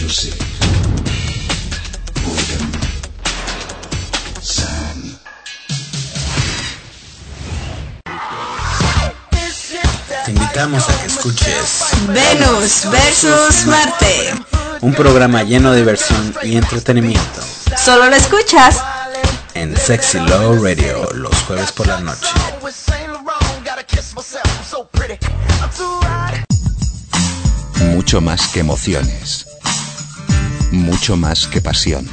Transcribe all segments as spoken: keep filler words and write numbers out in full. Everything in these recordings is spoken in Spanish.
Music. Boredom. Sound. Te invitamos a que escuches Venus versus Marte, un programa lleno de diversión y entretenimiento. Solo lo escuchas en Sexy Low Radio los jueves por la noche. Mucho más que emociones, mucho más que pasión.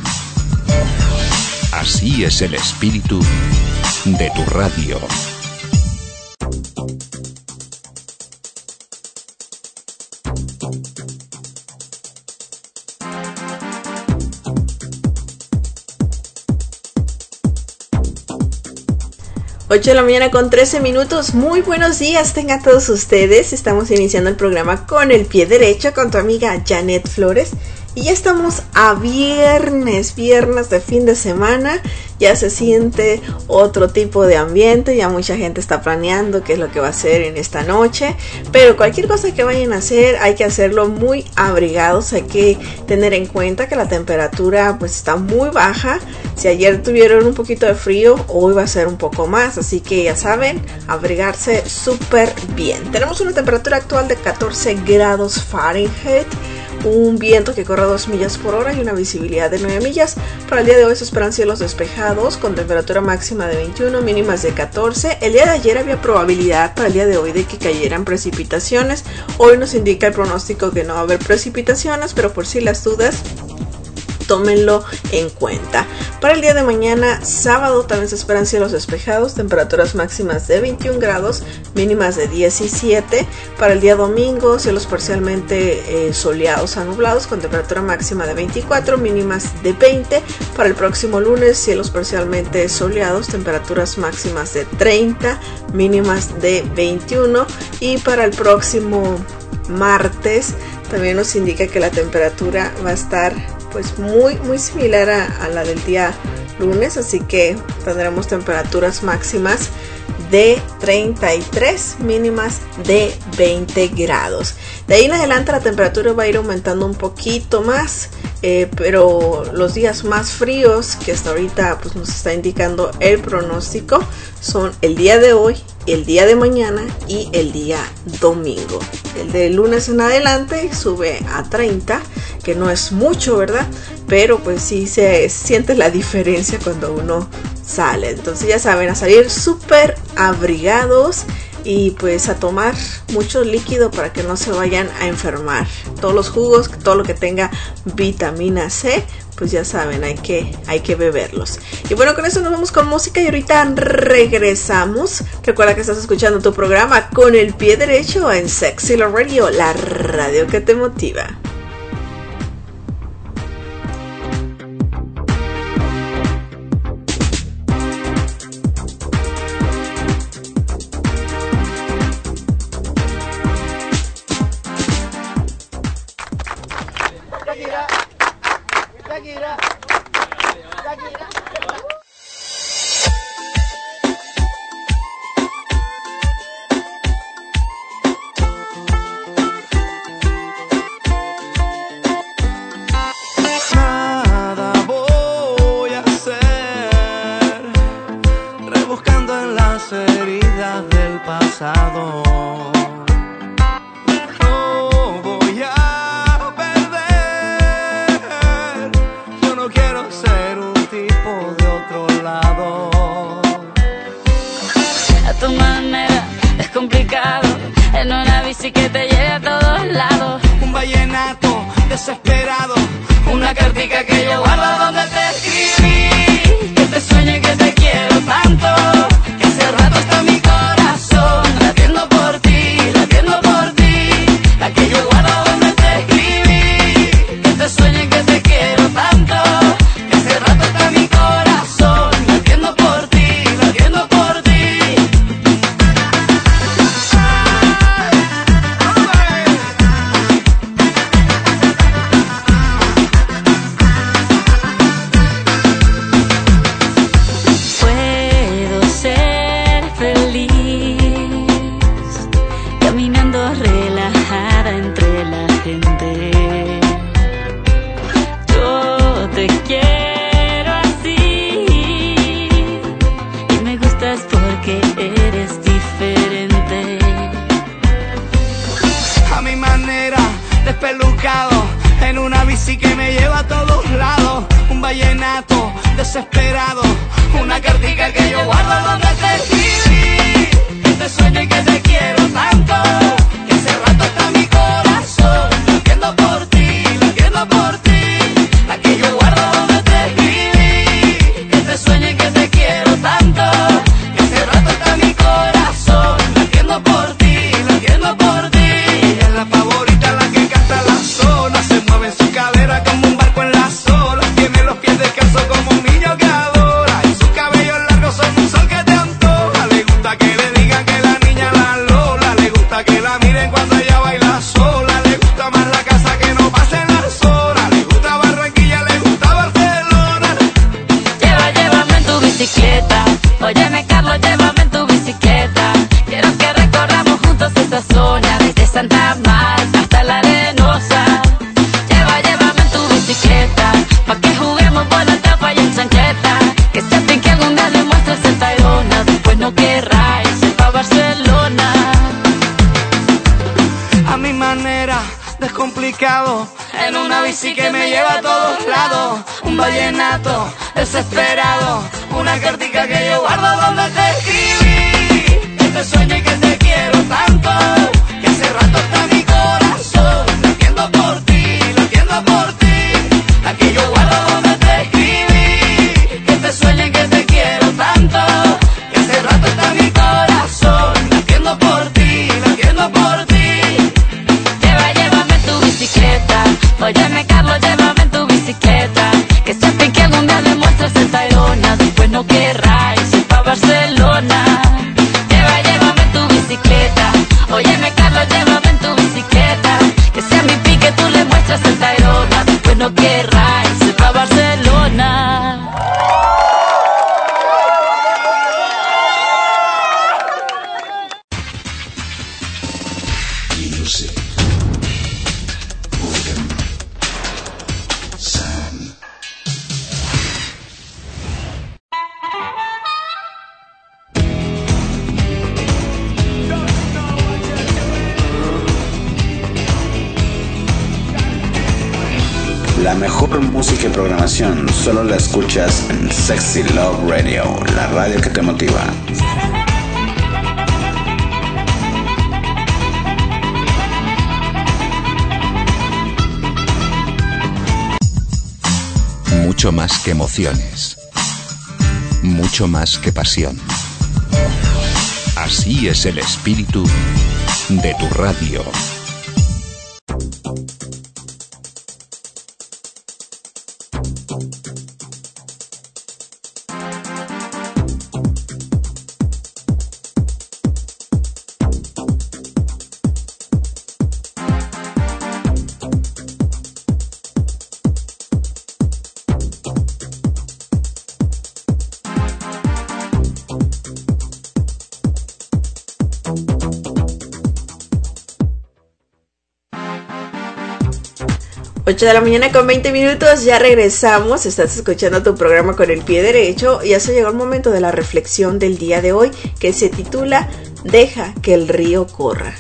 Así es el espíritu de tu radio. ocho de la mañana con trece minutos. Muy buenos días tengan todos ustedes. Estamos iniciando el programa con el pie derecho con tu amiga Janet Flores. Y ya estamos a viernes, viernes de fin de semana. Ya se siente otro tipo de ambiente. Ya mucha gente está planeando qué es lo que va a hacer en esta noche. Pero cualquier cosa que vayan a hacer, hay que hacerlo muy abrigados. Hay que tener en cuenta que la temperatura pues está muy baja. Si ayer tuvieron un poquito de frío, hoy va a ser un poco más. Así que ya saben, abrigarse súper bien. Tenemos una temperatura actual de catorce grados Fahrenheit. Un viento que corre a dos millas por hora y una visibilidad de nueve millas. Para el día de hoy se esperan cielos despejados con temperatura máxima de veintiuno, mínimas de catorce. El día de ayer había probabilidad para el día de hoy de que cayeran precipitaciones. Hoy nos indica el pronóstico que no va a haber precipitaciones, pero por si las dudas, tómenlo en cuenta. Para el día de mañana, sábado, también se esperan cielos despejados, temperaturas máximas de veintiún grados, mínimas de diecisiete. Para el día domingo, cielos parcialmente eh, soleados a nublados, con temperatura máxima de veinticuatro, mínimas de veinte. Para el próximo lunes, cielos parcialmente soleados, temperaturas máximas de treinta, mínimas de veintiuno. Y para el próximo martes, también nos indica que la temperatura va a estar pues muy muy similar a, a la del día lunes, así que tendremos temperaturas máximas de treinta y tres, mínimas de veinte grados. De ahí en adelante la temperatura va a ir aumentando un poquito más, eh, pero los días más fríos que hasta ahorita pues nos está indicando el pronóstico son el día de hoy, el día de mañana y el día domingo. El de lunes en adelante sube a treinta, que no es mucho, ¿verdad? Pero pues sí se siente la diferencia cuando uno sale. Entonces ya saben, a salir súper abrigados y pues a tomar mucho líquido para que no se vayan a enfermar. Todos los jugos, todo lo que tenga vitamina C, pues ya saben, hay que, hay que beberlos. Y bueno, con eso nos vamos con música y ahorita regresamos. Recuerda que estás escuchando tu programa Con el Pie Derecho en Sexy Low Radio, la radio que te motiva. te quiero así. Y me gustas porque eres diferente. A mi manera, despelucado, en una bici que me lleva a todos lados. Un vallenato desesperado, una cartica que yo guardo donde te escribí. Que te sueño y que te quiero tanto, que hace rato está mi corazón latiendo por ti, latiendo por ti. La que yo guardo donde te escribí. Que te sueño y que te quiero tanto, que hace rato está mi corazón latiendo por ti, latiendo por ti. Ella es la favorita, la que canta la zona, se mueve en su cadera como un barco en las olas. Tiene los pies descalzos como un niño que adora, y sus cabellos largos son un sol que te antoja. Le gusta que le digan que la niña la Lola, le gusta que la miren cuando ella baila sola. Le gusta más la casa que no pasen las horas, le gusta Barranquilla, le gusta Barcelona. Lleva, llévame en tu bicicleta. Óyeme, Carlos, llévame en tu bicicleta. Quiero que recorramos juntos esta zona, desde Santa Marta hasta la Arenosa. Lleva, llévame en tu bicicleta, pa' que juguemos por la tapa y en chancleta. Que sepan que algún día le muestres el Tayrona, después no querráis ir pa' Barcelona. A mi manera, descomplicado, en una bici que me lleva a todos lados. Un vallenato desesperado, una cartica que yo guardo donde te escribí. Que te sueño y que te quiero tanto, que hace rato está mi corazón latiendo por ti, latiendo por ti. La que yo guardo donde te escribí. Que te sueño y que te quiero tanto, que hace rato está mi corazón latiendo por ti, latiendo por ti. Lleva, llévame en tu bicicleta. Óyeme, Carlos, llévame en tu bicicleta. Que sepan que algún día le muestras el Tayrona, después no querráis ir pa' Barcelona. Lleva, llévame en tu bicicleta. Óyeme, Carlos, llévame en tu bicicleta. Que sea mi pique, tú le muestras el Tayrona, después no querráis ir pa' Barcelona. Music. Morgan. Sam. La mejor música y programación solo la escuchas en Sexy Love Radio, la radio que te motiva. Mucho más que emociones. Mucho más que pasión. Así es el espíritu de tu radio. ocho de la mañana con veinte minutos, ya regresamos. Estás escuchando tu programa Con el Pie Derecho. Ya se llegó el momento de la reflexión del día de hoy, que se titula Deja que el río corra.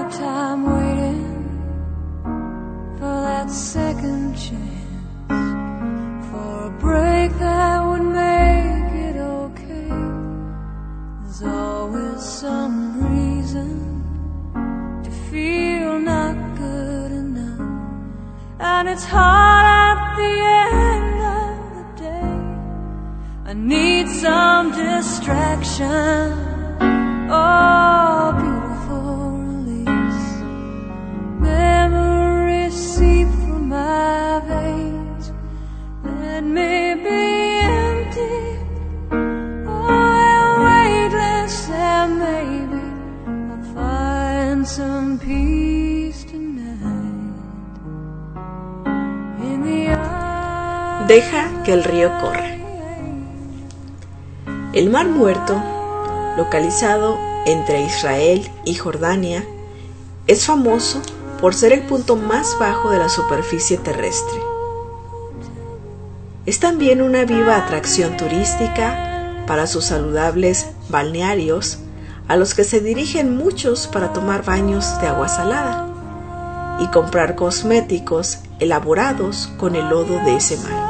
hard time waiting for that second chance, for a break that would make it okay. There's always some reason to feel not good enough, and it's hard at the end of the day. I need some distraction, oh, beautiful release. Memories seep from my veins, let me be empty, oh, weightless, and maybe I'll find some peace tonight in the eye. Deja que el río corra. El Mar Muerto, localizado entre Israel y Jordania, es famoso por ser el punto más bajo de la superficie terrestre. Es también una viva atracción turística para sus saludables balnearios, a los que se dirigen muchos para tomar baños de agua salada y comprar cosméticos elaborados con el lodo de ese mar.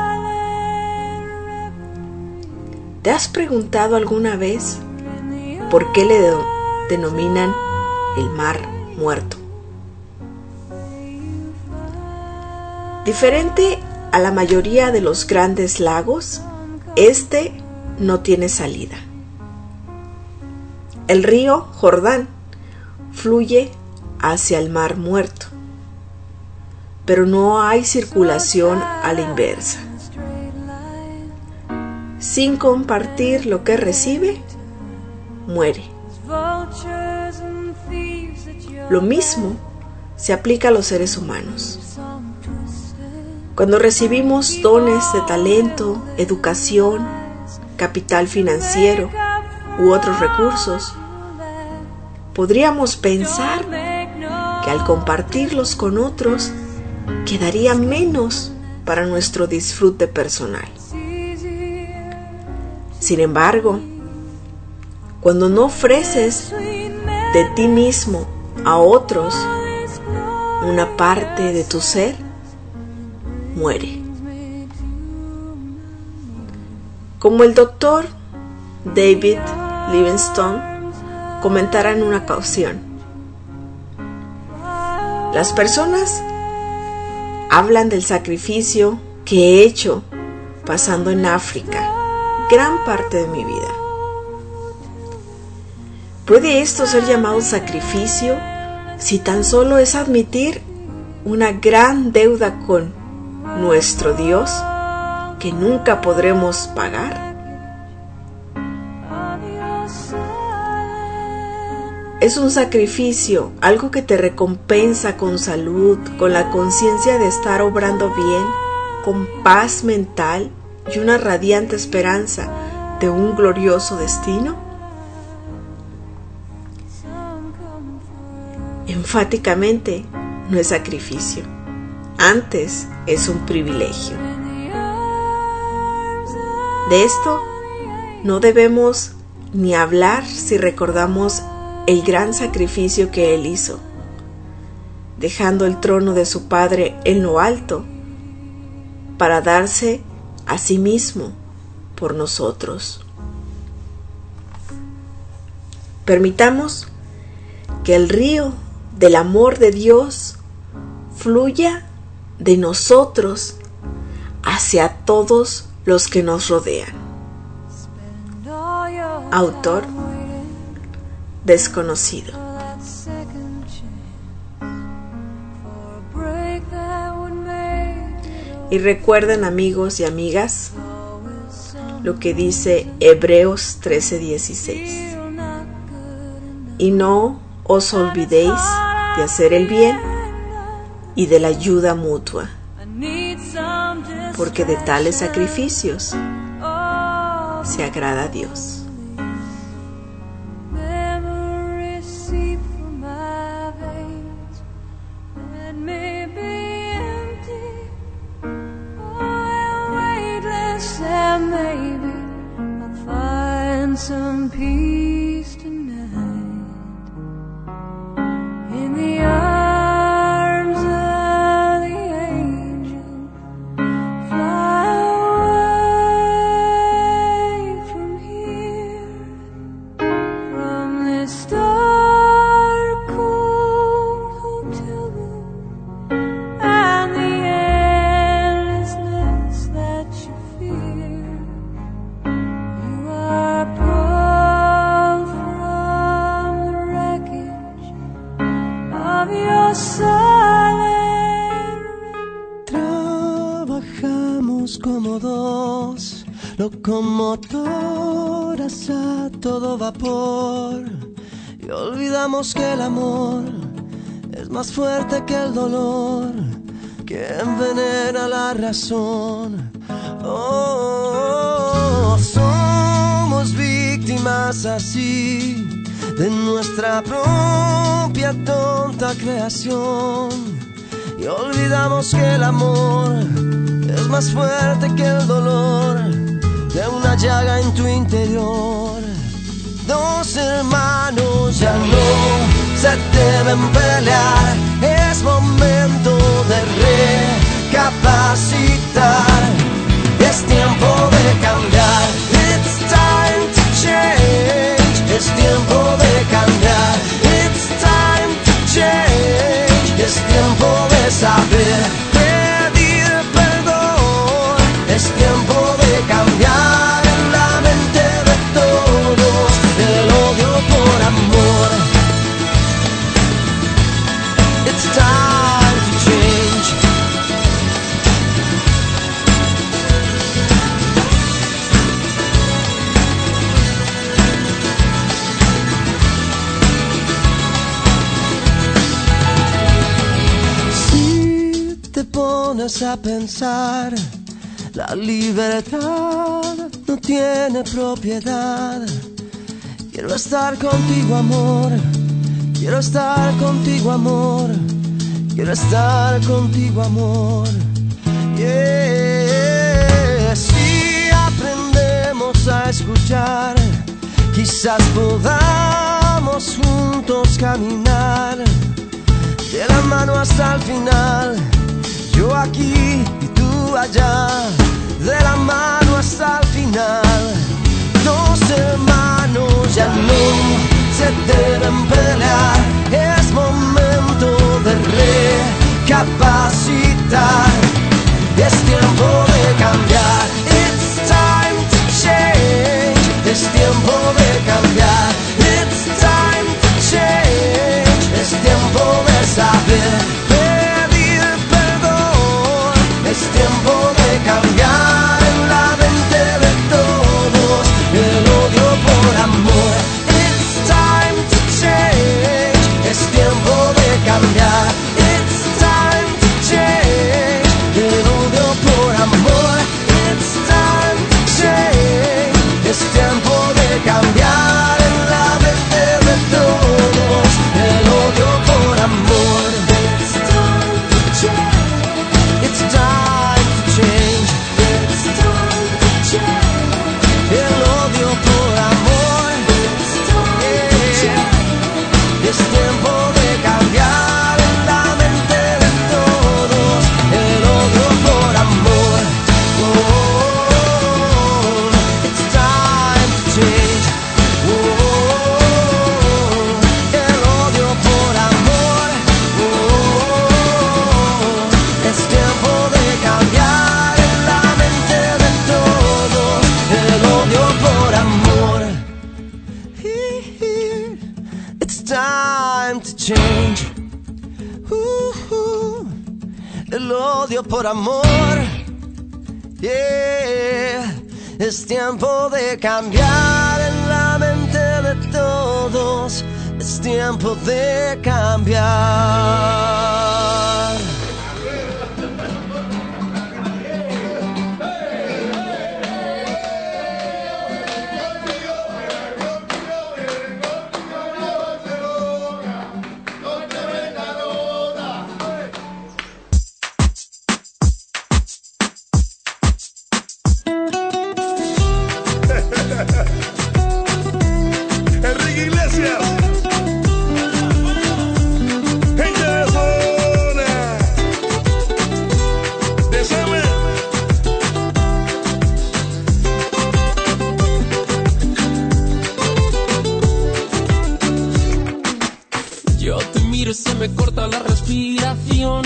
¿Te has preguntado alguna vez por qué le de- denominan el Mar Muerto? Diferente a la mayoría de los grandes lagos, este no tiene salida. El río Jordán fluye hacia el Mar Muerto, pero no hay circulación a la inversa. Sin compartir lo que recibe, muere. Lo mismo se aplica a los seres humanos. Cuando recibimos dones de talento, educación, capital financiero u otros recursos, podríamos pensar que al compartirlos con otros quedaría menos para nuestro disfrute personal. Sin embargo, cuando no ofreces de ti mismo a otros una parte de tu ser, muere. Como el doctor David Livingstone comentara en una ocasión, las personas hablan del sacrificio que he hecho pasando en África gran parte de mi vida. ¿Puede esto ser llamado sacrificio si tan solo es admitir una gran deuda con nuestro Dios que nunca podremos pagar? Es un sacrificio, algo que te recompensa con salud, con la conciencia de estar obrando bien, con paz mental y una radiante esperanza de un glorioso destino. Enfáticamente, no es sacrificio, antes es un privilegio. De esto no debemos ni hablar si recordamos el gran sacrificio que Él hizo, dejando el trono de su Padre en lo alto para darse a sí mismo por nosotros. Permitamos que el río del amor de Dios fluya de nosotros hacia todos los que nos rodean. Autor desconocido. Y recuerden, amigos y amigas, lo que dice Hebreos trece dieciséis. Y no os olvidéis de hacer el bien y de la ayuda mutua, porque de tales sacrificios se agrada a Dios. Maybe I'll find some peace tonight. your silence. Trabajamos como dos locomotoras a todo vapor y olvidamos que el amor es más fuerte que el dolor, que envenena la razón. Oh, somos víctimas así de nuestra propia tonta creación y olvidamos que el amor es más fuerte que el dolor de una llaga en tu interior. Dos hermanos ya no se deben pelear, es momento de recapacitar, es tiempo de cambiar. It's time to change, es tiempo de cambiar. It's time to change, es tiempo de saber pedir perdón, es tiempo de cambiar en la mente de todos el odio por amor. It's time to change. Si te pones a pensar, la libertad no tiene propiedad. Quiero estar contigo, amor. Quiero estar contigo, amor. Quiero estar contigo, amor. Yeah. Si aprendemos a escuchar, quizás podamos juntos caminar de la mano hasta el final. Yo aquí y tú allá, de la mano hasta el final. Dos hermanos ya no se deben pelear, es momento de recapacitar, es tiempo de cambiar. It's time to change, es tiempo de cambiar. It's time to change, es tiempo de saber pedir perdón, es tiempo de cambiar en la mente de todos el odio por amor. It's time to change, es tiempo de cambiar. It's time to change, el odio por amor. It's time to change, es tiempo de cambiar en la mente de todos el odio por amor. It's time to change, it's time to change, it's time to change, el odio por amor. It's time to change, es tiempo de cambiar en la mente de todos el odio por amor. Oh, it's time to change. Oh, el odio por amor. Oh, es tiempo de cambiar en la mente de todos el odio por amor. It's time to change. Uh-huh. El odio por amor. Yeah. Es tiempo de cambiar en la mente de todos. Es tiempo de cambiar. Enrique Iglesias, gente de zona, de Summer. Yo te miro y se me corta la respiración.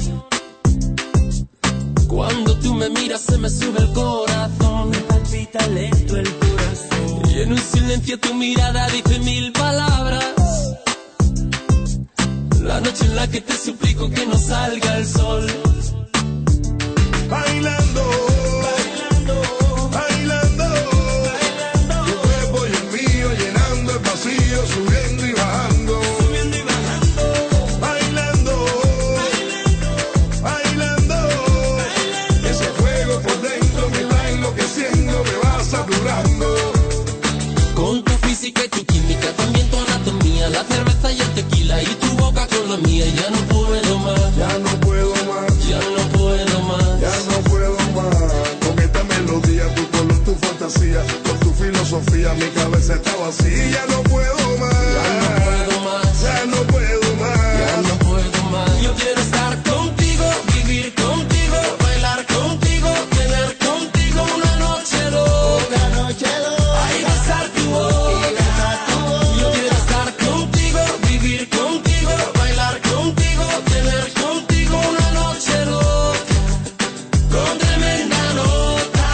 Cuando tú me miras se me sube el corazón. Me palpita lento el corazón. Y en un silencio tu mirada dice mil palabras. La noche en la que te suplico que no salga el sol. Bailando, bailando, bailando, bailando. Tu cuerpo y el mío llenando el vacío, subiendo y bajando, subiendo y bajando. Bailando, bailando, bailando, bailando. Ese fuego por dentro me va enloqueciendo, me va saturando. Con tu física y tu química, también tu anatomía, la cerveza y el tequila y tu boca con la mía. Ya no puedo más, ya no puedo más, ya no puedo más, ya no puedo más. Con esta melodía, tu color, tu fantasía, con tu filosofía, mi cabeza está vacía. Ya no puedo más, ya no puedo más, ya no puedo más, ya no puedo más. Yo quiero estar contigo, vivir contigo, bailar contigo, tener contigo una noche loca, una noche loca. Ay, besar tu boca. Yo quiero estar contigo, vivir contigo, bailar contigo, tener contigo una noche loca, con tremenda nota.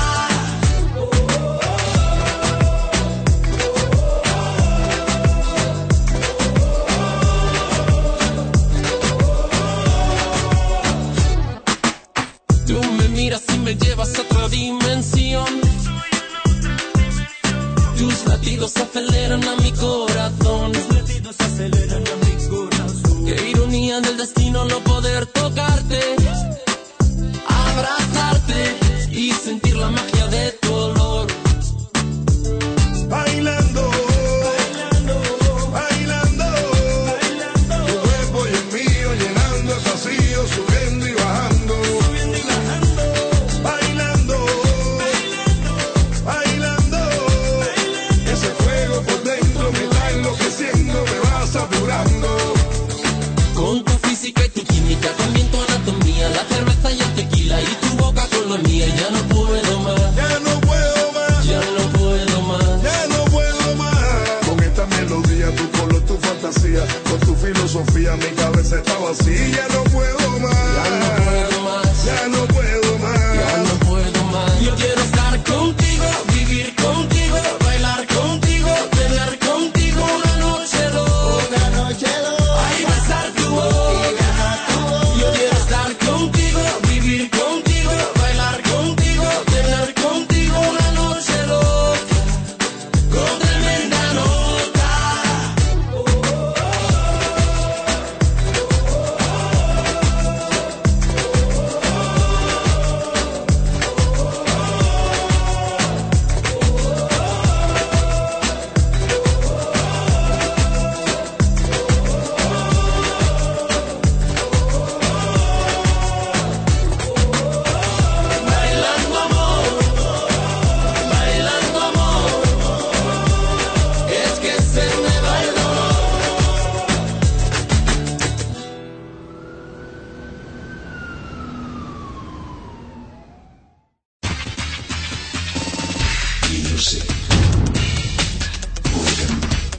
Tú me miras y me llevas a otra dimensión. Tus latidos aceleran a mi corazón. Tus latidos aceleran a mi corazón. Qué ironía del destino no poder tocarte, abrazarte y sentir la magia de tu olor. bailando, bailando, bailando, bailando. Tu cuerpo y el mío llenando el vacío, subiendo y bajando, subiendo y bajando. Bailando, bailando, bailando, bailando. Ese fuego por dentro me va enloqueciendo, me va saturando. Con tu física y tu química, también tu anatomía, la cerveza y el tequila y tu boca con la mía. Ya no puedo más, Ya no puedo más, ya no puedo más. ya no puedo más. Con esta melodía, tu color, tu fantasía, con tu filosofía, mi cabeza está vacía. Ya no puedo más, Ya no puedo más, ya no puedo más. ya no puedo más. Yo quiero estar contigo, vivir contigo, bailar contigo, tener contigo una noche loca, una noche loca. Ay, besar tu boca. Yo quiero estar contigo, vivir contigo, bailar contigo, tener contigo una noche loca, con tremenda nota. Bailando amor, bailando amor, es que se me va el dolor. Music. Rhythm.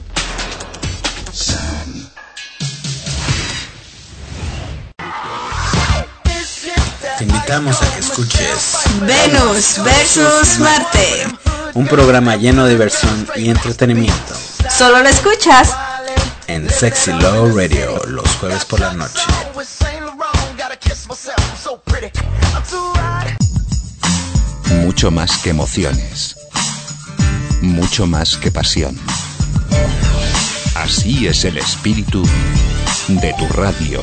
Sound. Te invitamos a que escuches Venus versus Marte. un programa lleno de diversión y entretenimiento Solo lo escuchas en Sexy Love Radio los jueves por la noche. Mucho más que emociones. Mucho más que pasión. Así es el espíritu de tu radio.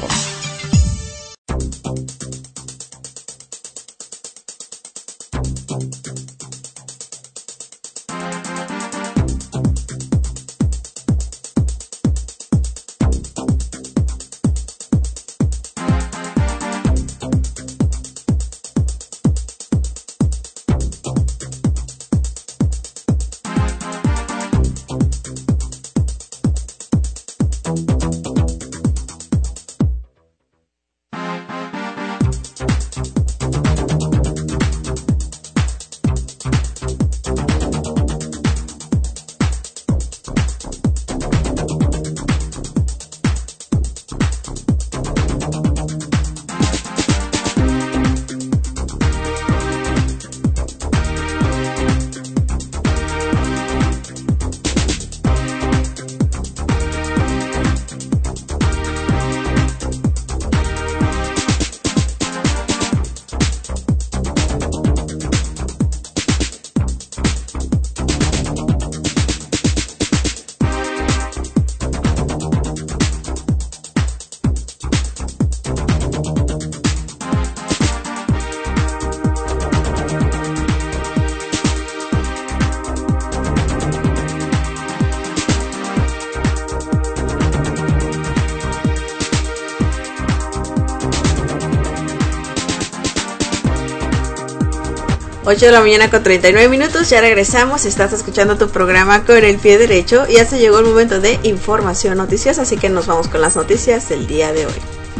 ocho de la mañana con treinta y nueve minutos, ya regresamos, estás escuchando tu programa Con el Pie Derecho y ya se llegó el momento de información noticiosa, así que nos vamos con las noticias del día de hoy.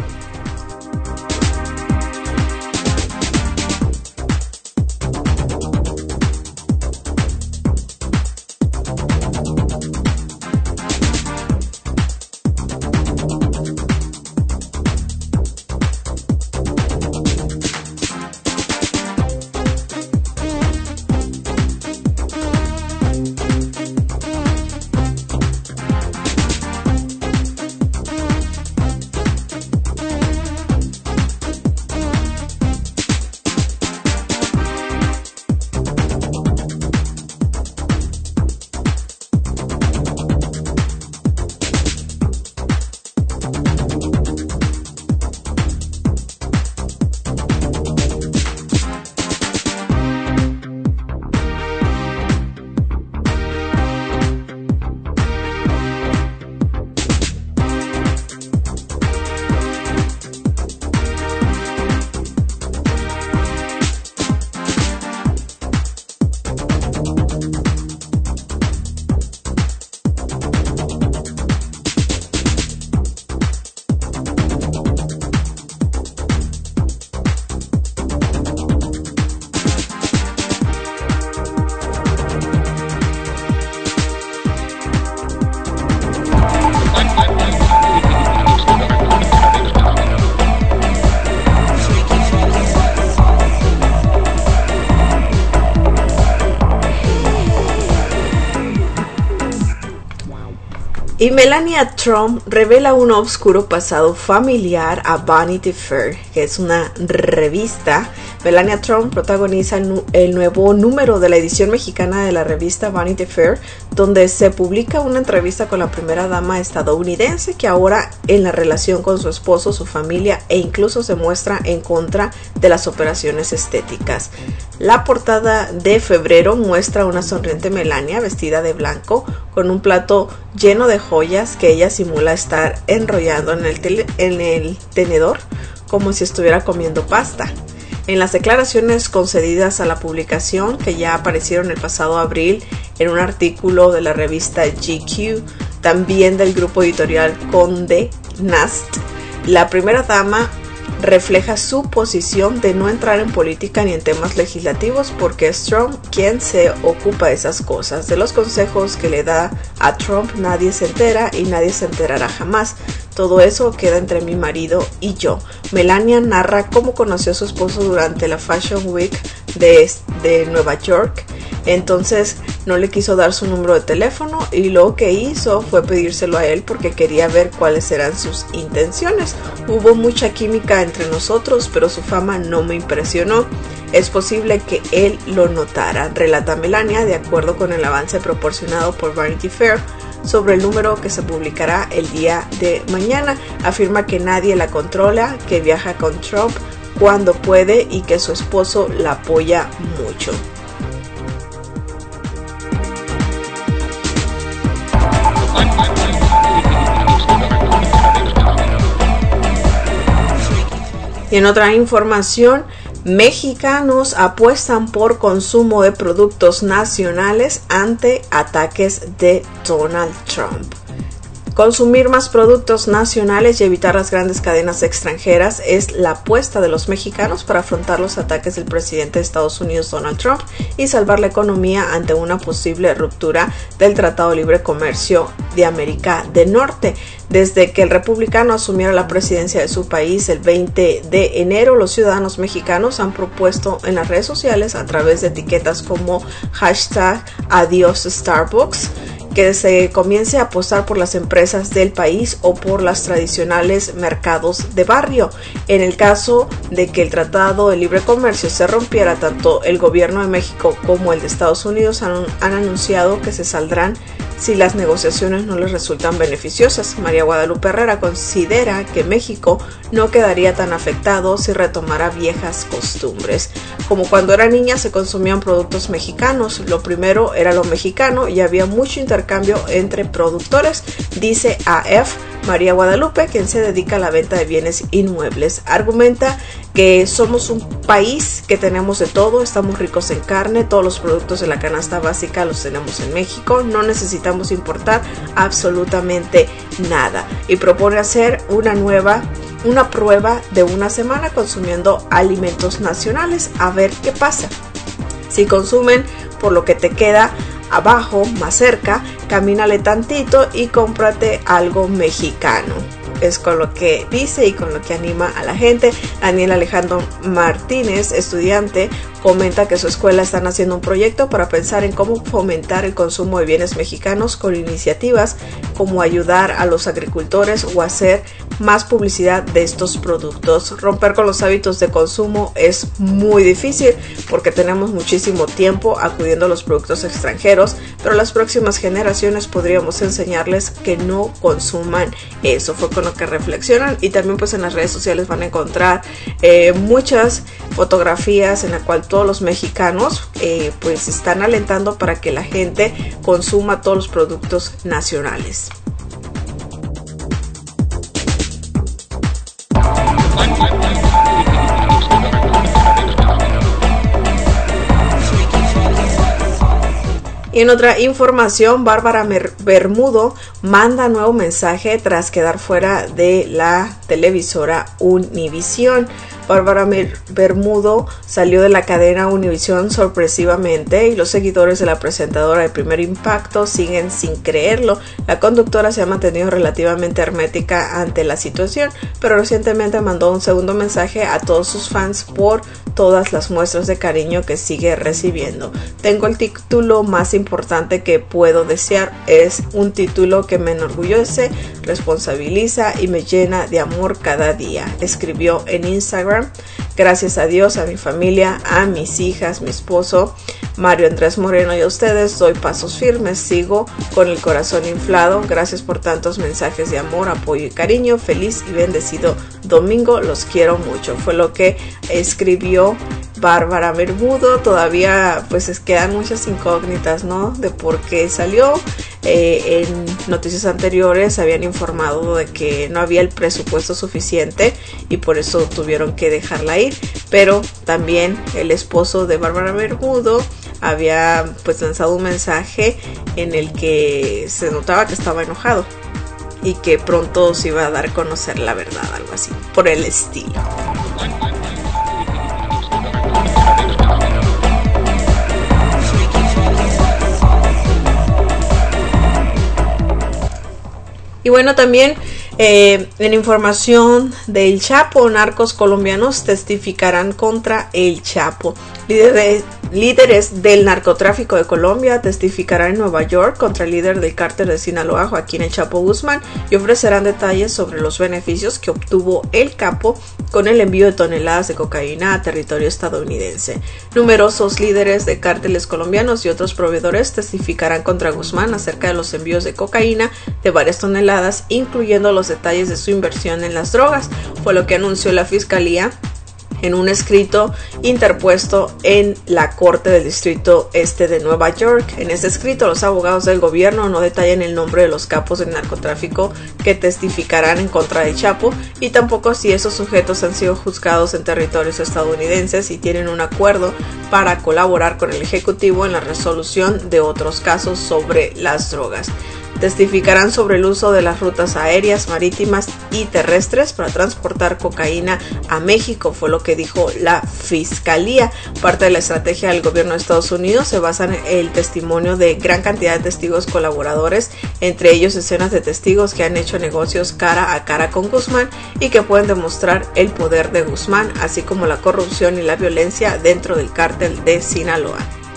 Y Melania Trump revela un oscuro pasado familiar a Vanity Fair, que es una revista. Melania Trump protagoniza el nuevo número de la edición mexicana de la revista Vanity Fair, donde se publica una entrevista con la primera dama estadounidense que ahora en la relación con su esposo, su familia e incluso se muestra en contra de las operaciones estéticas. La portada de febrero muestra una sonriente Melania vestida de blanco con un plato lleno de joyas que ella simula estar enrollando en el, tele, en el tenedor como si estuviera comiendo pasta. En las declaraciones concedidas a la publicación, que ya aparecieron el pasado abril en un artículo de la revista G Q, también del grupo editorial Condé Nast, la primera dama refleja su posición de no entrar en política ni en temas legislativos porque es Trump quien se ocupa de esas cosas. De los consejos que le da a Trump nadie se entera y nadie se enterará jamás. Todo eso queda entre mi marido y yo. Melania narra cómo conoció a su esposo durante la Fashion Week de, de Nueva York. Entonces no le quiso dar su número de teléfono y lo que hizo fue pedírselo a él porque quería ver cuáles eran sus intenciones. Hubo mucha química entre nosotros, pero su fama no me impresionó. Es posible que él lo notara, relata Melania, de acuerdo con el avance proporcionado por Vanity Fair sobre el número que se publicará el día de mañana. Afirma que nadie la controla, que viaja con Trump cuando puede y que su esposo la apoya mucho. Y en otra información, mexicanos apuestan por consumo de productos nacionales ante ataques de Donald Trump. Consumir más productos nacionales y evitar las grandes cadenas extranjeras es la apuesta de los mexicanos para afrontar los ataques del presidente de Estados Unidos, Donald Trump, y salvar la economía ante una posible ruptura del Tratado de Libre Comercio de América del Norte. Desde que el republicano asumiera la presidencia de su país el veinte de enero, los ciudadanos mexicanos han propuesto en las redes sociales a través de etiquetas como hashtag Adiós Starbucks que se comience a apostar por las empresas del país o por los tradicionales mercados de barrio. En el caso de que el Tratado de Libre Comercio se rompiera, tanto el gobierno de México como el de Estados Unidos han, han anunciado que se saldrán si las negociaciones no les resultan beneficiosas. María Guadalupe Herrera considera que México no quedaría tan afectado si retomara viejas costumbres. Como cuando era niña se consumían productos mexicanos, lo primero era lo mexicano y había mucho intercambio entre productores, dice A F María Guadalupe, quien se dedica a la venta de bienes inmuebles. Argumenta que somos un país que tenemos de todo, estamos ricos en carne, todos los productos de la canasta básica los tenemos en México, no necesitamos importar absolutamente nada. Y propone hacer una nueva, una prueba de una semana consumiendo alimentos nacionales, a ver qué pasa. Si consumen por lo que te queda abajo, más cerca, camínale tantito y cómprate algo mexicano. Es con lo que dice y con lo que anima a la gente. Daniel Alejandro Martínez, estudiante, comenta que su escuela están haciendo un proyecto para pensar en cómo fomentar el consumo de bienes mexicanos con iniciativas como ayudar a los agricultores o hacer más publicidad de estos productos. Romper con los hábitos de consumo es muy difícil porque tenemos muchísimo tiempo acudiendo a los productos extranjeros, pero las próximas generaciones podríamos enseñarles que no consuman eso. Fue con lo que reflexionan. Y también pues en las redes sociales van a encontrar eh, muchas fotografías en la cual todos los mexicanos eh, pues están alentando para que la gente consuma todos los productos nacionales. Y en otra información, Bárbara Bermudo manda nuevo mensaje tras quedar fuera de la televisora Univisión. Bárbara Bermudo salió de la cadena Univisión sorpresivamente y los seguidores de la presentadora de Primer Impacto siguen sin creerlo. La conductora se ha mantenido relativamente hermética ante la situación, pero recientemente mandó un segundo mensaje a todos sus fans por todas las muestras de cariño que sigue recibiendo. Tengo el título más importante que puedo desear, es un título que me enorgullece, responsabiliza y me llena de amor cada día, escribió en Instagram. Gracias a Dios, a mi familia, a mis hijas, mi esposo Mario Andrés Moreno y a ustedes doy pasos firmes, sigo con el corazón inflado. Gracias por tantos mensajes de amor, apoyo y cariño. Feliz y bendecido domingo, los quiero mucho. Fue lo que escribió Bárbara Bermudo. Todavía pues quedan muchas incógnitas, ¿no? De por qué salió. Eh, en noticias anteriores habían informado de que no había el presupuesto suficiente y por eso tuvieron que dejarla ir, pero también el esposo de Bárbara Bermudo había pues lanzado un mensaje en el que se notaba que estaba enojado y que pronto se iba a dar a conocer la verdad, algo así por el estilo. Y bueno, también eh, en información del Chapo, narcos colombianos testificarán contra el Chapo. Líderes, líderes del narcotráfico de Colombia testificarán en Nueva York contra el líder del cártel de Sinaloa, Joaquín El Chapo Guzmán, y ofrecerán detalles sobre los beneficios que obtuvo el capo con el envío de toneladas de cocaína a territorio estadounidense. Numerosos líderes de cárteles colombianos y otros proveedores testificarán contra Guzmán acerca de los envíos de cocaína de varias toneladas, incluyendo los detalles de su inversión en las drogas, fue lo que anunció la Fiscalía en un escrito interpuesto en la Corte del Distrito Este de Nueva York. En este escrito, los abogados del gobierno no detallan el nombre de los capos del narcotráfico que testificarán en contra de Chapo y tampoco si esos sujetos han sido juzgados en territorios estadounidenses y tienen un acuerdo para colaborar con el Ejecutivo en la resolución de otros casos sobre las drogas. Testificarán sobre el uso de las rutas aéreas, marítimas y terrestres para transportar cocaína a México, fue lo que dijo la Fiscalía. Parte de la estrategia del gobierno de Estados Unidos se basa en el testimonio de gran cantidad de testigos colaboradores, entre ellos decenas de testigos que han hecho negocios cara a cara con Guzmán y que pueden demostrar el poder de Guzmán, así como la corrupción y la violencia dentro del cártel de Sinaloa.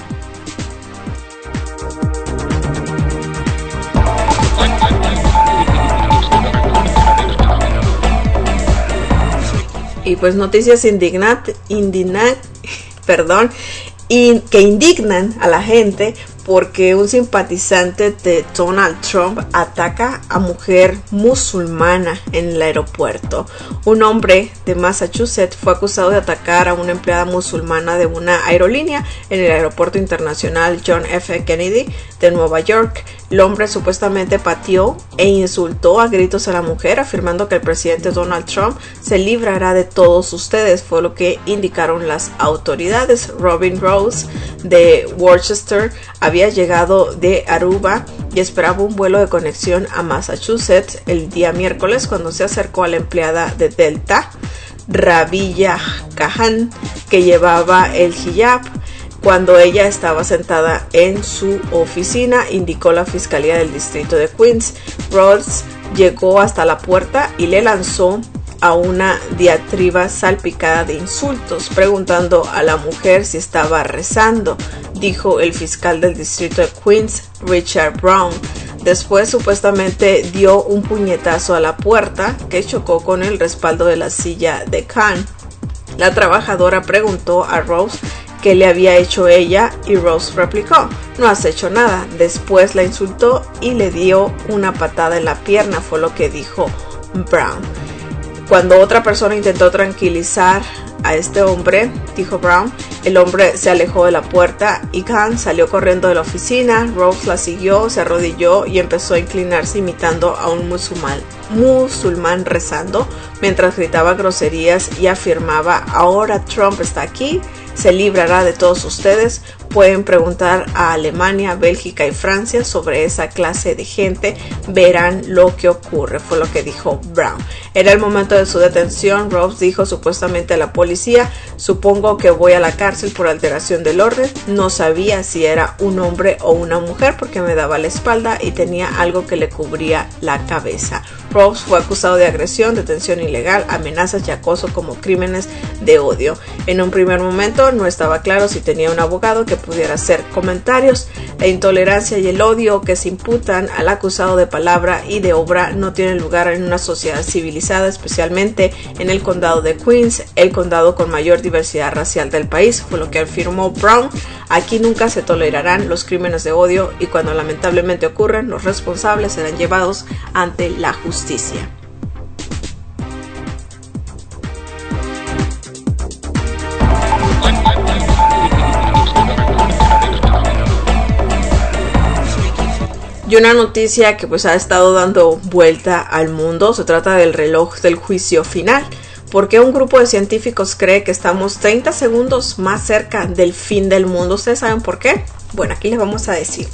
Y pues noticias indignat, indignat, perdón, in, que indignan a la gente porque un simpatizante de Donald Trump ataca a mujer musulmana en el aeropuerto. Un hombre de Massachusetts fue acusado de atacar a una empleada musulmana de una aerolínea en el aeropuerto internacional John F. Kennedy de Nueva York. El hombre supuestamente pateó e insultó a gritos a la mujer, afirmando que el presidente Donald Trump se librará de todos ustedes, fue lo que indicaron las autoridades. Robin Rose de Worcester había llegado de Aruba y esperaba un vuelo de conexión a Massachusetts el día miércoles cuando se acercó a la empleada de Delta, Rabia Khan, que llevaba el hijab cuando ella estaba sentada en su oficina, indicó la Fiscalía del Distrito de Queens. Rhodes llegó hasta la puerta y le lanzó a una diatriba salpicada de insultos, preguntando a la mujer si estaba rezando, dijo el fiscal del Distrito de Queens, Richard Brown. Después supuestamente dio un puñetazo a la puerta que chocó con el respaldo de la silla de Khan. La trabajadora preguntó a Rose qué le había hecho ella y Rose replicó: no has hecho nada. Después la insultó y le dio una patada en la pierna, fue lo que dijo Brown. Cuando otra persona intentó tranquilizar a este hombre, dijo Brown, el hombre se alejó de la puerta y Khan salió corriendo de la oficina. Rose la siguió, se arrodilló y empezó a inclinarse imitando a un musulmán, musulmán rezando, mientras gritaba groserías y afirmaba: ahora Trump está aquí, se librará de todos ustedes. Pueden preguntar a Alemania, Bélgica y Francia sobre esa clase de gente, verán lo que ocurre, fue lo que dijo Brown. Era el momento de su detención. Rose dijo supuestamente a la policía: supongo que voy a la cárcel por alteración del orden, no sabía si era un hombre o una mujer porque me daba la espalda y tenía algo que le cubría la cabeza. Rose fue acusado de agresión, detención ilegal, amenazas y acoso como crímenes de odio. En un primer momento no estaba claro si tenía un abogado que pudiera hacer comentarios. La intolerancia y el odio que se imputan al acusado de palabra y de obra no tienen lugar en una sociedad civilizada, especialmente en el condado de Queens, el condado con mayor diversidad racial del país, fue lo que afirmó Brown. Aquí nunca se tolerarán los crímenes de odio y cuando lamentablemente ocurren, los responsables serán llevados ante la justicia. Y una noticia que pues ha estado dando vuelta al mundo, se trata del reloj del juicio final. ¿Por qué un grupo de científicos cree que estamos treinta segundos más cerca del fin del mundo? ¿Ustedes saben por qué? Bueno, aquí les vamos a decir.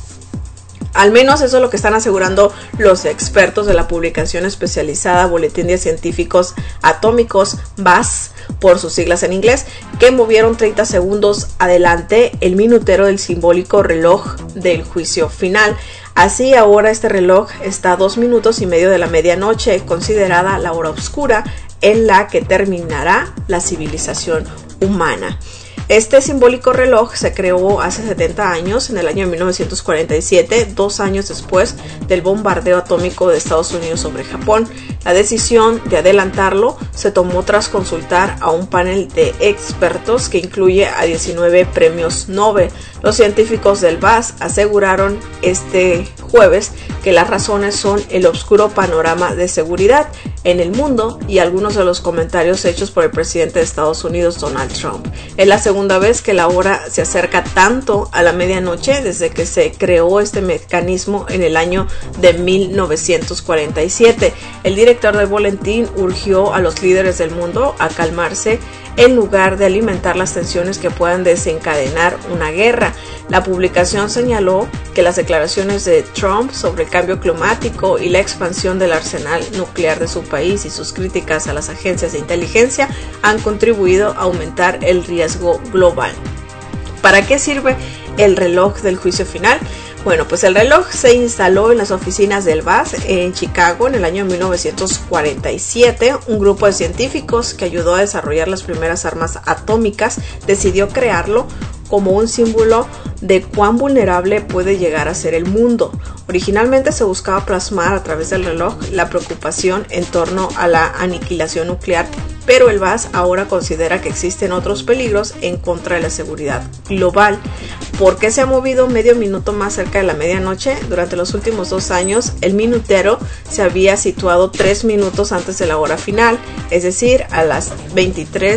Al menos eso es lo que están asegurando los expertos de la publicación especializada Boletín de Científicos Atómicos, B A S, por sus siglas en inglés, que movieron treinta segundos adelante el minutero del simbólico reloj del juicio final. Así ahora este reloj está a dos minutos y medio de la medianoche, considerada la hora oscura en la que terminará la civilización humana. Este simbólico reloj se creó hace setenta años, en el año mil novecientos cuarenta y siete, dos años después del bombardeo atómico de Estados Unidos sobre Japón. La decisión de adelantarlo se tomó tras consultar a un panel de expertos que incluye a diecinueve premios Nobel. Los científicos del B A S aseguraron este jueves que las razones son el oscuro panorama de seguridad en el mundo y algunos de los comentarios hechos por el presidente de Estados Unidos, Donald Trump. Es la segunda vez que la hora se acerca tanto a la medianoche desde que se creó este mecanismo en el año de mil novecientos cuarenta y siete. El director del boletín urgió a los líderes del mundo a calmarse en lugar de alimentar las tensiones que puedan desencadenar una guerra. La publicación señaló que las declaraciones de Trump sobre el cambio climático y la expansión del arsenal nuclear de su país y sus críticas a las agencias de inteligencia han contribuido a aumentar el riesgo global. ¿Para qué sirve el reloj del juicio final? Bueno, pues el reloj se instaló en las oficinas del B A S en Chicago en el año mil novecientos cuarenta y siete. Un grupo de científicos que ayudó a desarrollar las primeras armas atómicas decidió crearlo como un símbolo de cuán vulnerable puede llegar a ser el mundo. Originalmente se buscaba plasmar a través del reloj la preocupación en torno a la aniquilación nuclear, pero el B A S ahora considera que existen otros peligros en contra de la seguridad global. ¿Por qué se ha movido medio minuto más cerca de la medianoche? Durante los últimos dos años, el minutero se había situado tres minutos antes de la hora final, es decir, a las veintitrés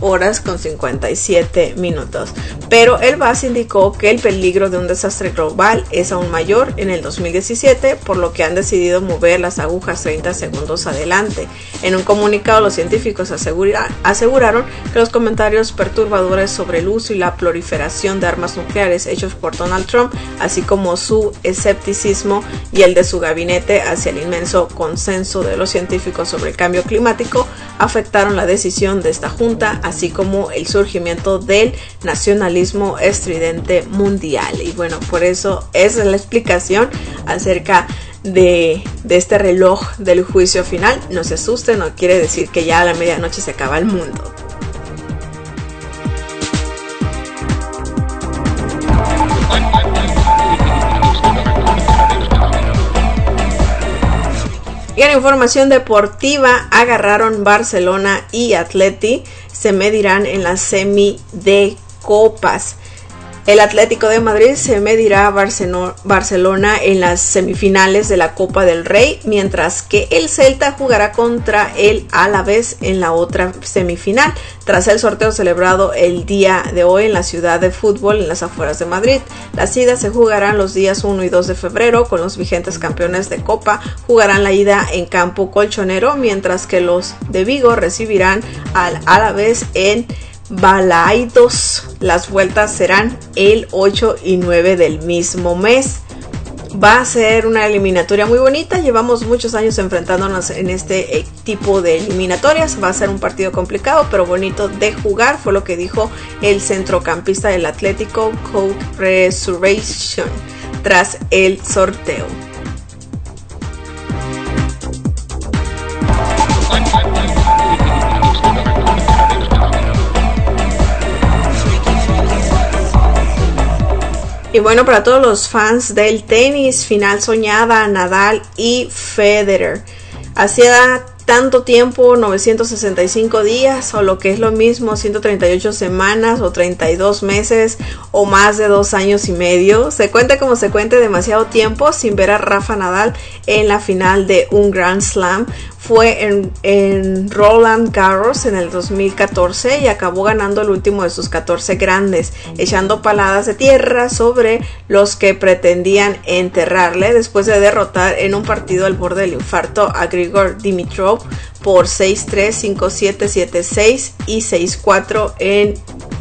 horas con cincuenta y siete minutos. Pero el B A S indicó que el peligro de un desastre global es aún mayor en el dos mil diecisiete, por lo que han decidido mover las agujas treinta segundos adelante. En un comunicado, los científicos asegura, aseguraron que los comentarios perturbadores sobre el uso y la proliferación de armas nucleares hechos por Donald Trump, así como su escepticismo y el de su gabinete hacia el inmenso consenso de los científicos sobre el cambio climático, afectaron la decisión de esta junta, así como el surgimiento del nacionalismo estridente mundial. Y bueno, por eso esa es la explicación acerca de, de este reloj del juicio final. No se asusten, no quiere decir que ya a la medianoche se acaba el mundo. Y en la información deportiva, agarraron Barcelona y Atleti, se medirán en la semi de copas. El Atlético de Madrid se medirá a Barcelona en las semifinales de la Copa del Rey, mientras que el Celta jugará contra el Alavés en la otra semifinal, tras el sorteo celebrado el día de hoy en la ciudad de fútbol en las afueras de Madrid. Las idas se jugarán los días uno y dos de febrero, con los vigentes campeones de Copa jugarán la ida en campo colchonero, mientras que los de Vigo recibirán al Alavés en Balaidos. Las vueltas serán el ocho y nueve del mismo mes. Va a ser una eliminatoria muy bonita. Llevamos muchos años enfrentándonos en este eh, tipo de eliminatorias. Va a ser un partido complicado, pero bonito de jugar, fue lo que dijo el centrocampista del Atlético, Coke Resurrection, tras el sorteo. Y bueno, para todos los fans del tenis, final soñada, Nadal y Federer. Hacía tanto tiempo, novecientos sesenta y cinco días, o lo que es lo mismo, ciento treinta y ocho semanas, o treinta y dos meses, o más de dos años y medio. Se cuente como se cuente, demasiado tiempo sin ver a Rafa Nadal en la final de un Grand Slam. Fue en, en Roland Garros en el dos mil catorce y acabó ganando el último de sus catorce grandes, echando paladas de tierra sobre los que pretendían enterrarle, después de derrotar en un partido al borde del infarto a Grigor Dimitrov por seis tres, cinco siete, siete seis y seis cuatro en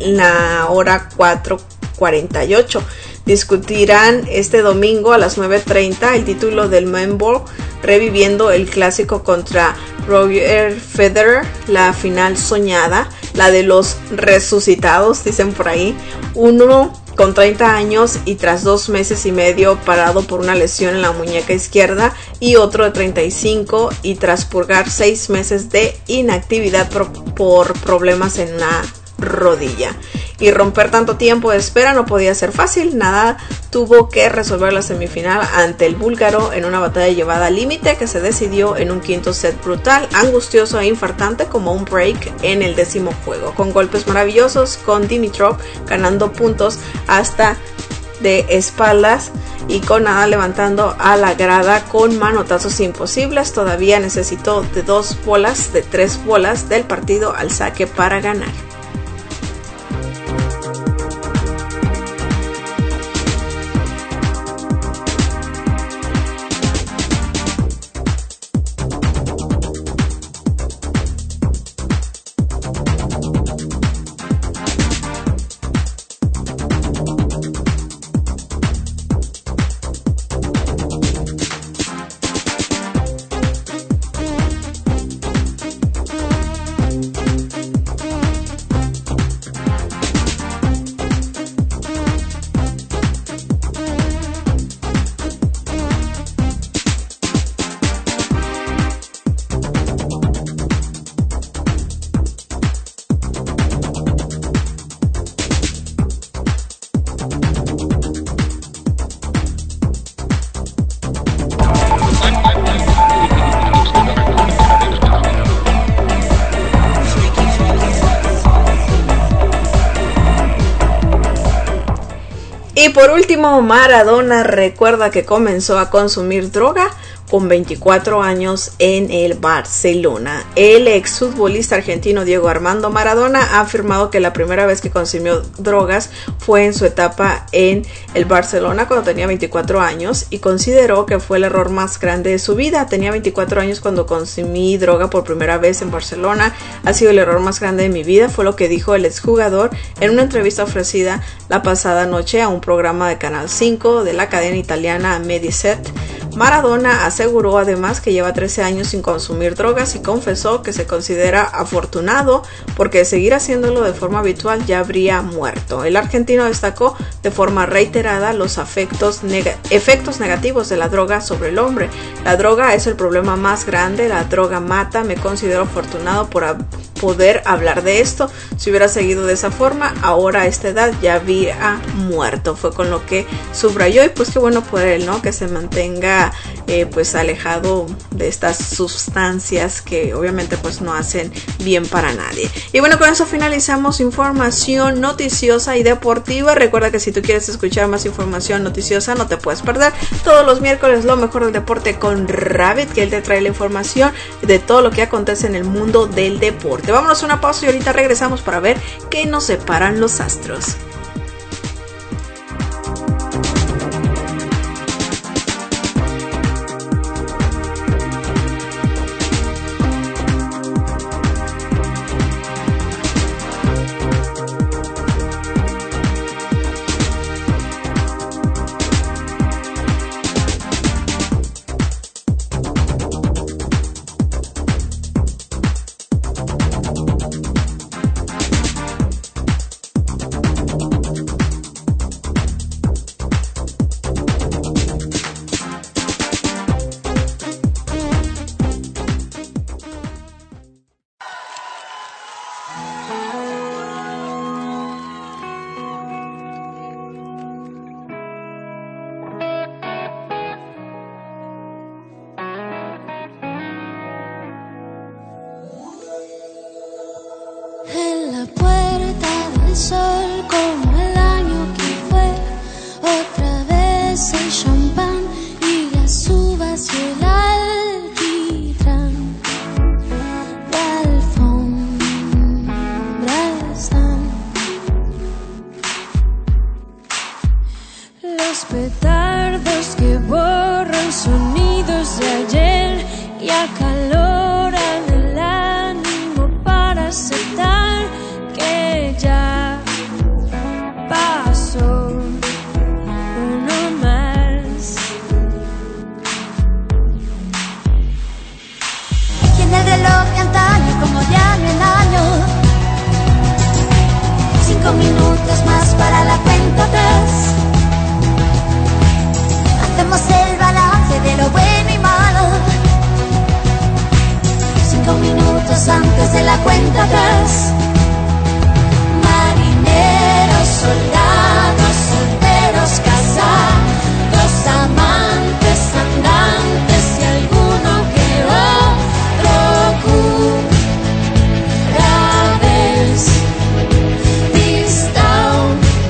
la hora cuatro cuarenta y ocho. Discutirán este domingo a las nueve treinta el título del Membo, reviviendo el clásico contra Roger Federer, la final soñada, la de los resucitados, dicen por ahí. Uno con treinta años y tras dos meses y medio parado por una lesión en la muñeca izquierda, y otro de treinta y cinco y tras purgar seis meses de inactividad por, por problemas en la rodilla. Y romper tanto tiempo de espera no podía ser fácil. Nadal tuvo que resolver la semifinal ante el búlgaro en una batalla llevada al límite que se decidió en un quinto set brutal, angustioso e infartante como un break en el décimo juego, con golpes maravillosos, con Dimitrov ganando puntos hasta de espaldas y con Nadal levantando a la grada con manotazos imposibles. Todavía necesitó de dos bolas, de tres bolas del partido al saque para ganar. Y por último, Maradona recuerda que comenzó a consumir droga con veinticuatro años en el Barcelona. El exfutbolista argentino Diego Armando Maradona ha afirmado que la primera vez que consumió drogas fue en su etapa en el Barcelona cuando tenía veinticuatro años y consideró que fue el error más grande de su vida. Tenía veinticuatro años cuando consumí droga por primera vez en Barcelona. Ha sido el error más grande de mi vida, fue lo que dijo el exjugador en una entrevista ofrecida la pasada noche a un programa de Canal cinco de la cadena italiana Mediaset. Maradona aseguró además que lleva trece años sin consumir drogas y confesó que se considera afortunado porque de seguir haciéndolo de forma habitual ya habría muerto. El argentino destacó de forma reiterada los afectos neg- efectos negativos de la droga sobre el hombre. La droga es el problema más grande, la droga mata, me considero afortunado por a- poder hablar de esto. Si hubiera seguido de esa forma, ahora a esta edad ya habría muerto. Fue con lo que subrayó y pues qué bueno por él, ¿no? Que se mantenga eh, pues alejado de estas sustancias que obviamente pues no hacen bien para nadie. Y bueno, con eso finalizamos información noticiosa y deportiva. Recuerda que si tú quieres escuchar más información noticiosa, no te puedes perder todos los miércoles lo mejor del deporte con Rabbit, que él te trae la información de todo lo que acontece en el mundo del deporte. Vámonos a una pausa y ahorita regresamos para ver qué nos separan los astros. En la puerta del sol, como el año que fue, otra vez el champán y las uvas y el alquitrán. La alfombra están los petardos que borran sonidos de ayer y acaloran el ánimo para aceptar que ya pasó uno más. Tiene el reloj de antaño como de año en año. Cinco minutos más para la cuenta atrás. Hacemos el balance de lo bueno y malo. Cinco minutos antes de la cuenta atrás. Marineros, soldados, solteros, casados, amantes, andantes y alguno que otro cura vez distao.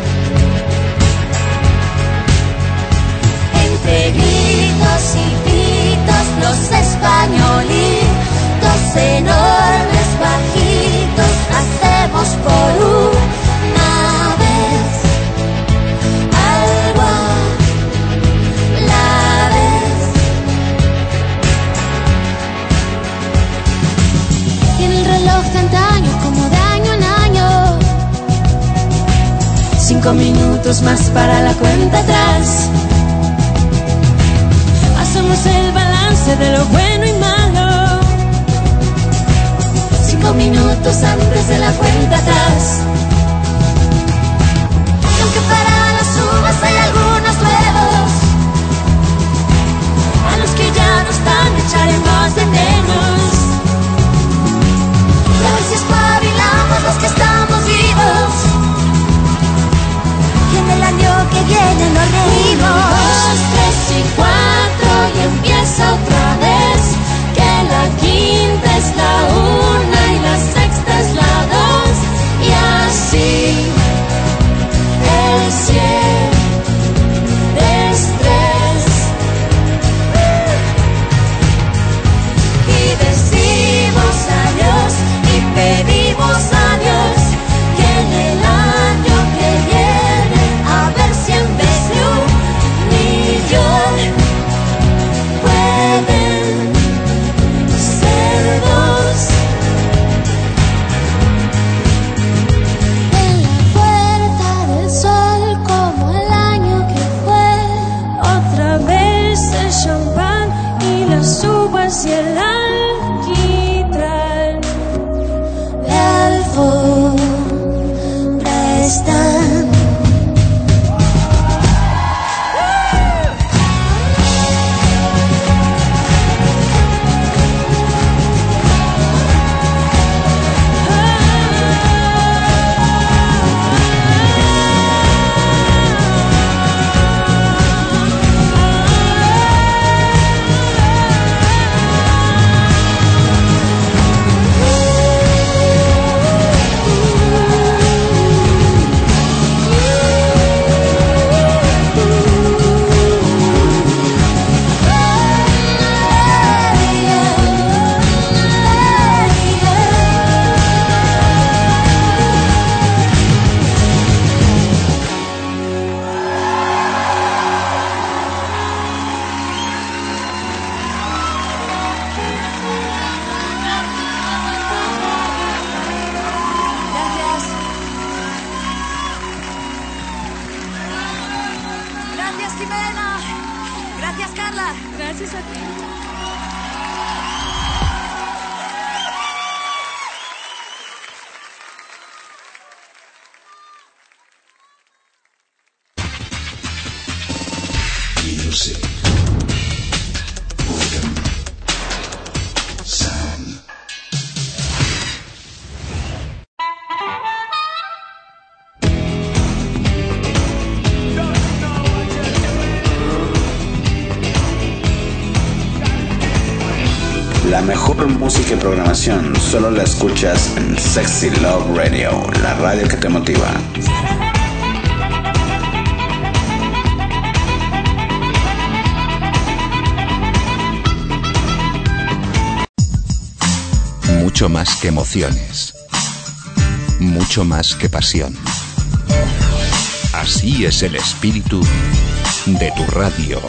Entre gritos y gritos los españolitos enormes, bajitos, hacemos por una vez algo a la vez. Tiene el reloj de antaño como de año en año. Cinco minutos más para la cuenta atrás. Hacemos el balance de lo bueno y malo. Cinco minutos antes de la cuenta atrás. Y aunque para las uvas hay algunos nuevos, a los que ya no están echaremos de menos. Y a ver si espabilamos los que estamos vivos. Y en el año que viene nos reímos. Dos, tres y cuatro y empieza otra vez. Que la quinta es la una y la sexta es la dos. Y así el siete es tres. Carla. Gracias a ti. Music. Boredom. Sound. La mejor música y programación solo la escuchas en Sexy Love Radio, la radio que te motiva. Mucho más que emociones. Mucho más que pasión. Así es el espíritu de tu radio.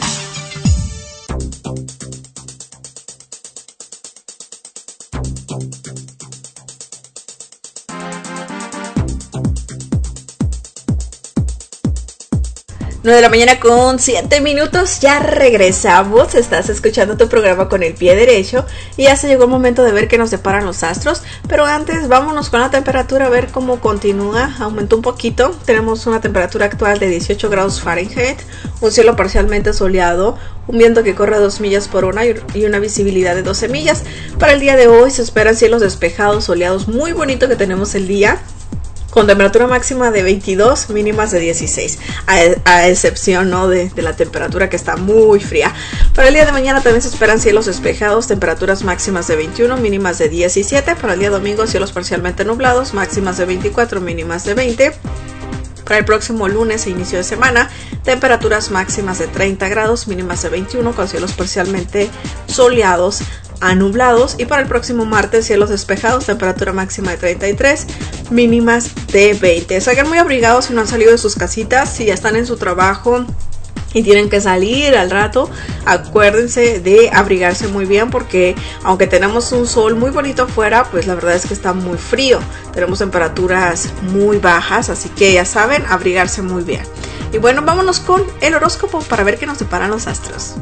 nueve de la mañana con siete minutos, ya regresamos. Estás escuchando tu programa Con el Pie Derecho y ya se llegó el momento de ver qué nos deparan los astros. Pero antes vámonos con la temperatura a ver cómo continúa. Aumentó un poquito, tenemos una temperatura actual de dieciocho grados Fahrenheit, un cielo parcialmente soleado, un viento que corre a dos millas por hora y una visibilidad de doce millas. Para el día de hoy se esperan cielos despejados, soleados, muy bonito que tenemos el día, con temperatura máxima de veintidós, mínimas de dieciséis, a, a excepción, ¿no?, de, de la temperatura que está muy fría. Para el día de mañana también se esperan cielos despejados, temperaturas máximas de veintiuno, mínimas de diecisiete. Para el día domingo, cielos parcialmente nublados, máximas de veinticuatro, mínimas de veinte. Para el próximo lunes e inicio de semana, temperaturas máximas de treinta grados, mínimas de veintiuno, con cielos parcialmente soleados a nublados. Y para el próximo martes, cielos despejados, temperatura máxima de treinta y tres, mínimas de veinte. Salgan muy abrigados si no han salido de sus casitas, si ya están en su trabajo y tienen que salir al rato, acuérdense de abrigarse muy bien, porque aunque tenemos un sol muy bonito afuera, pues la verdad es que está muy frío, tenemos temperaturas muy bajas, así que ya saben, abrigarse muy bien. Y bueno, vámonos con el horóscopo para ver qué nos deparan los astros.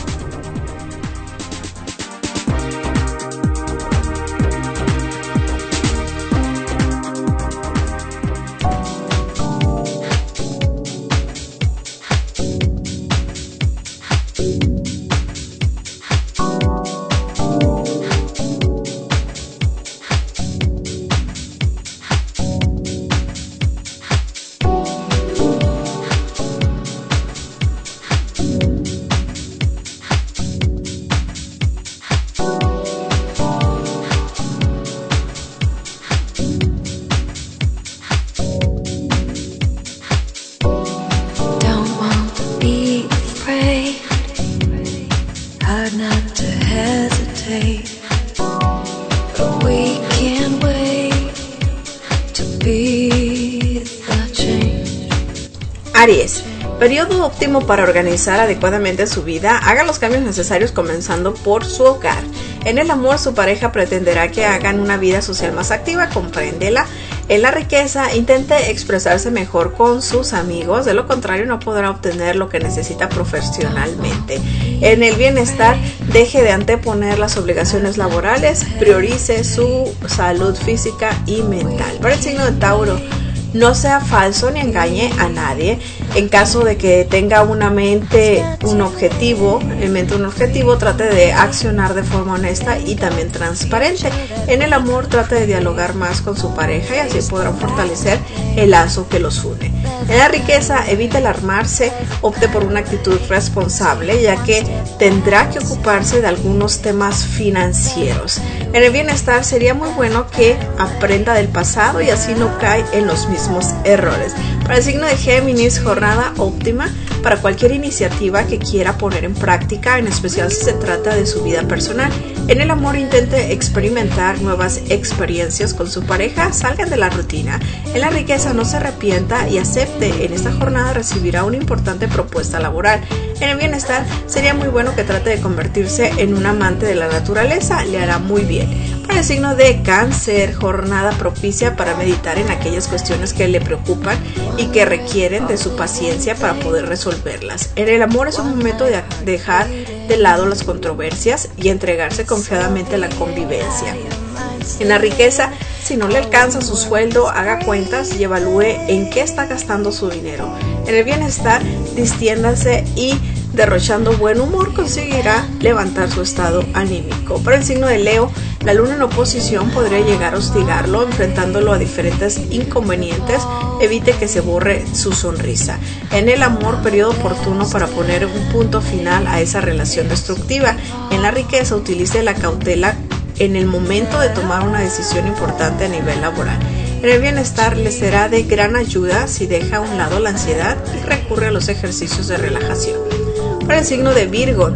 Aries, periodo óptimo para organizar adecuadamente su vida. Haga los cambios necesarios comenzando por su hogar. En el amor, su pareja pretenderá que hagan una vida social más activa, compréndela. En la riqueza, intente expresarse mejor con sus amigos, de lo contrario no podrá obtener lo que necesita profesionalmente. En el bienestar, deje de anteponer las obligaciones laborales, priorice su salud física y mental. Para el signo de Tauro, no sea falso ni engañe a nadie. En caso de que tenga una mente, un objetivo, en mente un objetivo, trate de accionar de forma honesta y también transparente. En el amor, trate de dialogar más con su pareja y así podrán fortalecer el lazo que los une. En la riqueza, evite alarmarse, opte por una actitud responsable, ya que tendrá que ocuparse de algunos temas financieros. En el bienestar, sería muy bueno que aprenda del pasado y así no cae en los mismos errores. Para el signo de Géminis, jornada óptima para cualquier iniciativa que quiera poner en práctica, en especial si se trata de su vida personal. En el amor, intente experimentar nuevas experiencias con su pareja, salgan de la rutina. En la riqueza, no se arrepienta y acepte. En esta jornada recibirá una importante propuesta laboral. En el bienestar, sería muy bueno que trate de convertirse en un amante de la naturaleza, le hará muy bien. Para el signo de Cáncer, jornada propicia para meditar en aquellas cuestiones que le preocupan y que requieren de su paciencia para poder resolverlas. En el amor, es un momento de dejar de lado las controversias y entregarse confiadamente a la convivencia. En la riqueza, si no le alcanza su sueldo, haga cuentas y evalúe en qué está gastando su dinero. En el bienestar, distiéndase y derrochando buen humor conseguirá levantar su estado anímico. Para el signo de Leo, la luna en oposición podría llegar a hostigarlo, enfrentándolo a diferentes inconvenientes. Evite que se borre su sonrisa. En el amor, periodo oportuno para poner un punto final a esa relación destructiva. En la riqueza, utilice la cautela en el momento de tomar una decisión importante a nivel laboral. En el bienestar, le será de gran ayuda si deja a un lado la ansiedad y recurre a los ejercicios de relajación. Para el signo de Virgo,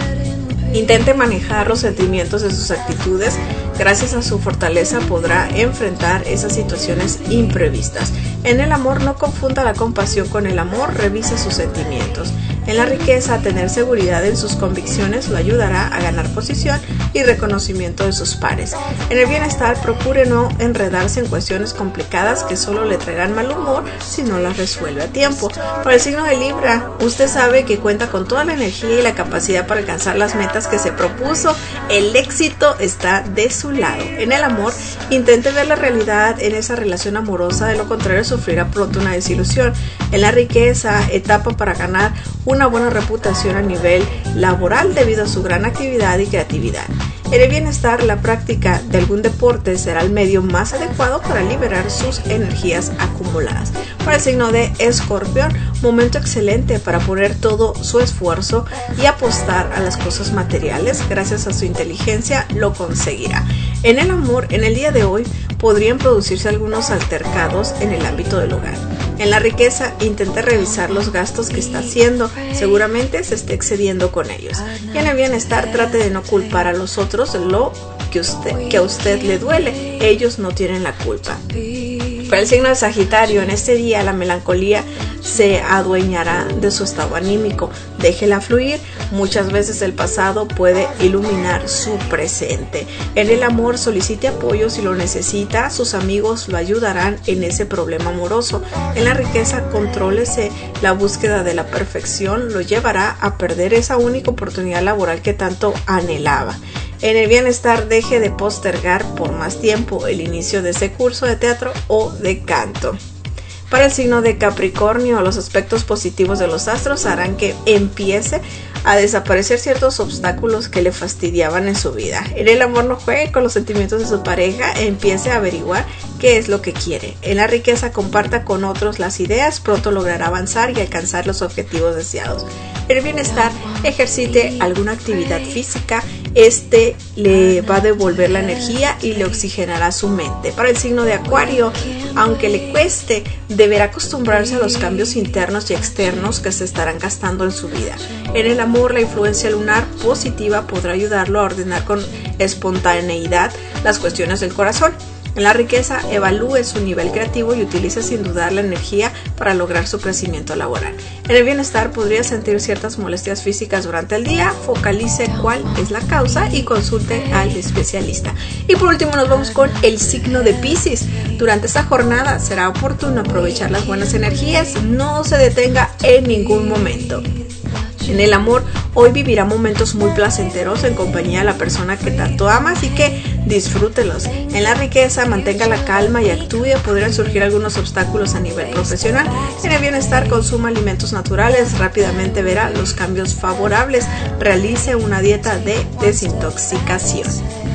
intente manejar los sentimientos de sus actitudes. Gracias a su fortaleza podrá enfrentar esas situaciones imprevistas. En el amor, no confunda la compasión con el amor, revise sus sentimientos. En la riqueza, tener seguridad en sus convicciones lo ayudará a ganar posición y reconocimiento de sus pares. En el bienestar, procure no enredarse en cuestiones complicadas que solo le traerán mal humor si no las resuelve a tiempo. Para el signo de Libra, usted sabe que cuenta con toda la energía y la capacidad para alcanzar las metas que se propuso. El éxito está de su lado. En el amor, intente ver la realidad en esa relación amorosa, de lo contrario sufrirá pronto una desilusión. En la riqueza, etapa para ganar una buena reputación a nivel laboral debido a su gran actividad y creatividad. En el bienestar, la práctica de algún deporte será el medio más adecuado para liberar sus energías acumuladas. Para el signo de Escorpión, momento excelente para poner todo su esfuerzo y apostar a las cosas materiales. Gracias a su inteligencia lo conseguirá. En el amor, en el día de hoy, podrían producirse algunos altercados en el ámbito del hogar. En la riqueza, intente revisar los gastos que está haciendo, seguramente se esté excediendo con ellos. Y en el bienestar, trate de no culpar a los otros de lo que, usted, que a usted le duele, ellos no tienen la culpa. Para el signo de Sagitario, en este día la melancolía se adueñará de su estado anímico. Déjela fluir, muchas veces el pasado puede iluminar su presente. En el amor, solicite apoyo si lo necesita, sus amigos lo ayudarán en ese problema amoroso. En la riqueza, contrólese, la búsqueda de la perfección lo llevará a perder esa única oportunidad laboral que tanto anhelaba. En el bienestar, deje de postergar por más tiempo el inicio de ese curso de teatro o de canto. Para el signo de Capricornio, los aspectos positivos de los astros harán que empiece a desaparecer ciertos obstáculos que le fastidiaban en su vida. En el amor, no juegue con los sentimientos de su pareja, empiece a averiguar qué es lo que quiere. En la riqueza, comparta con otros las ideas, pronto logrará avanzar y alcanzar los objetivos deseados. En el bienestar, ejercite alguna actividad física, este le va a devolver la energía y le oxigenará su mente. Para el signo de Acuario, aunque le cueste, deberá acostumbrarse a los cambios internos y externos que se estarán gastando en su vida. En el amor, la influencia lunar positiva podrá ayudarlo a ordenar con espontaneidad las cuestiones del corazón. En la riqueza, evalúe su nivel creativo y utilice sin dudar la energía para lograr su crecimiento laboral. En el bienestar, podría sentir ciertas molestias físicas durante el día, focalice cuál es la causa y consulte al especialista. Y por último, nos vamos con el signo de Piscis. Durante esta jornada será oportuno aprovechar las buenas energías, no se detenga en ningún momento. En el amor, hoy vivirá momentos muy placenteros en compañía de la persona que tanto ama, así que disfrútelos. En la riqueza, mantenga la calma y actúe, podrían surgir algunos obstáculos a nivel profesional. En el bienestar, consuma alimentos naturales, rápidamente verá los cambios favorables. Realice una dieta de desintoxicación.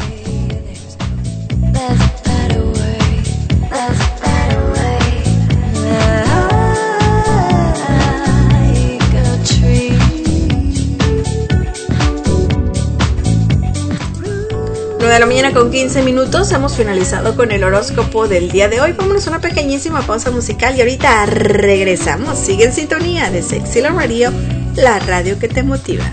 nueve de la mañana con quince minutos, hemos finalizado con el horóscopo del día de hoy. Vámonos a una pequeñísima pausa musical y ahorita regresamos. Sigue en sintonía de Sexy Love Radio, la radio que te motiva.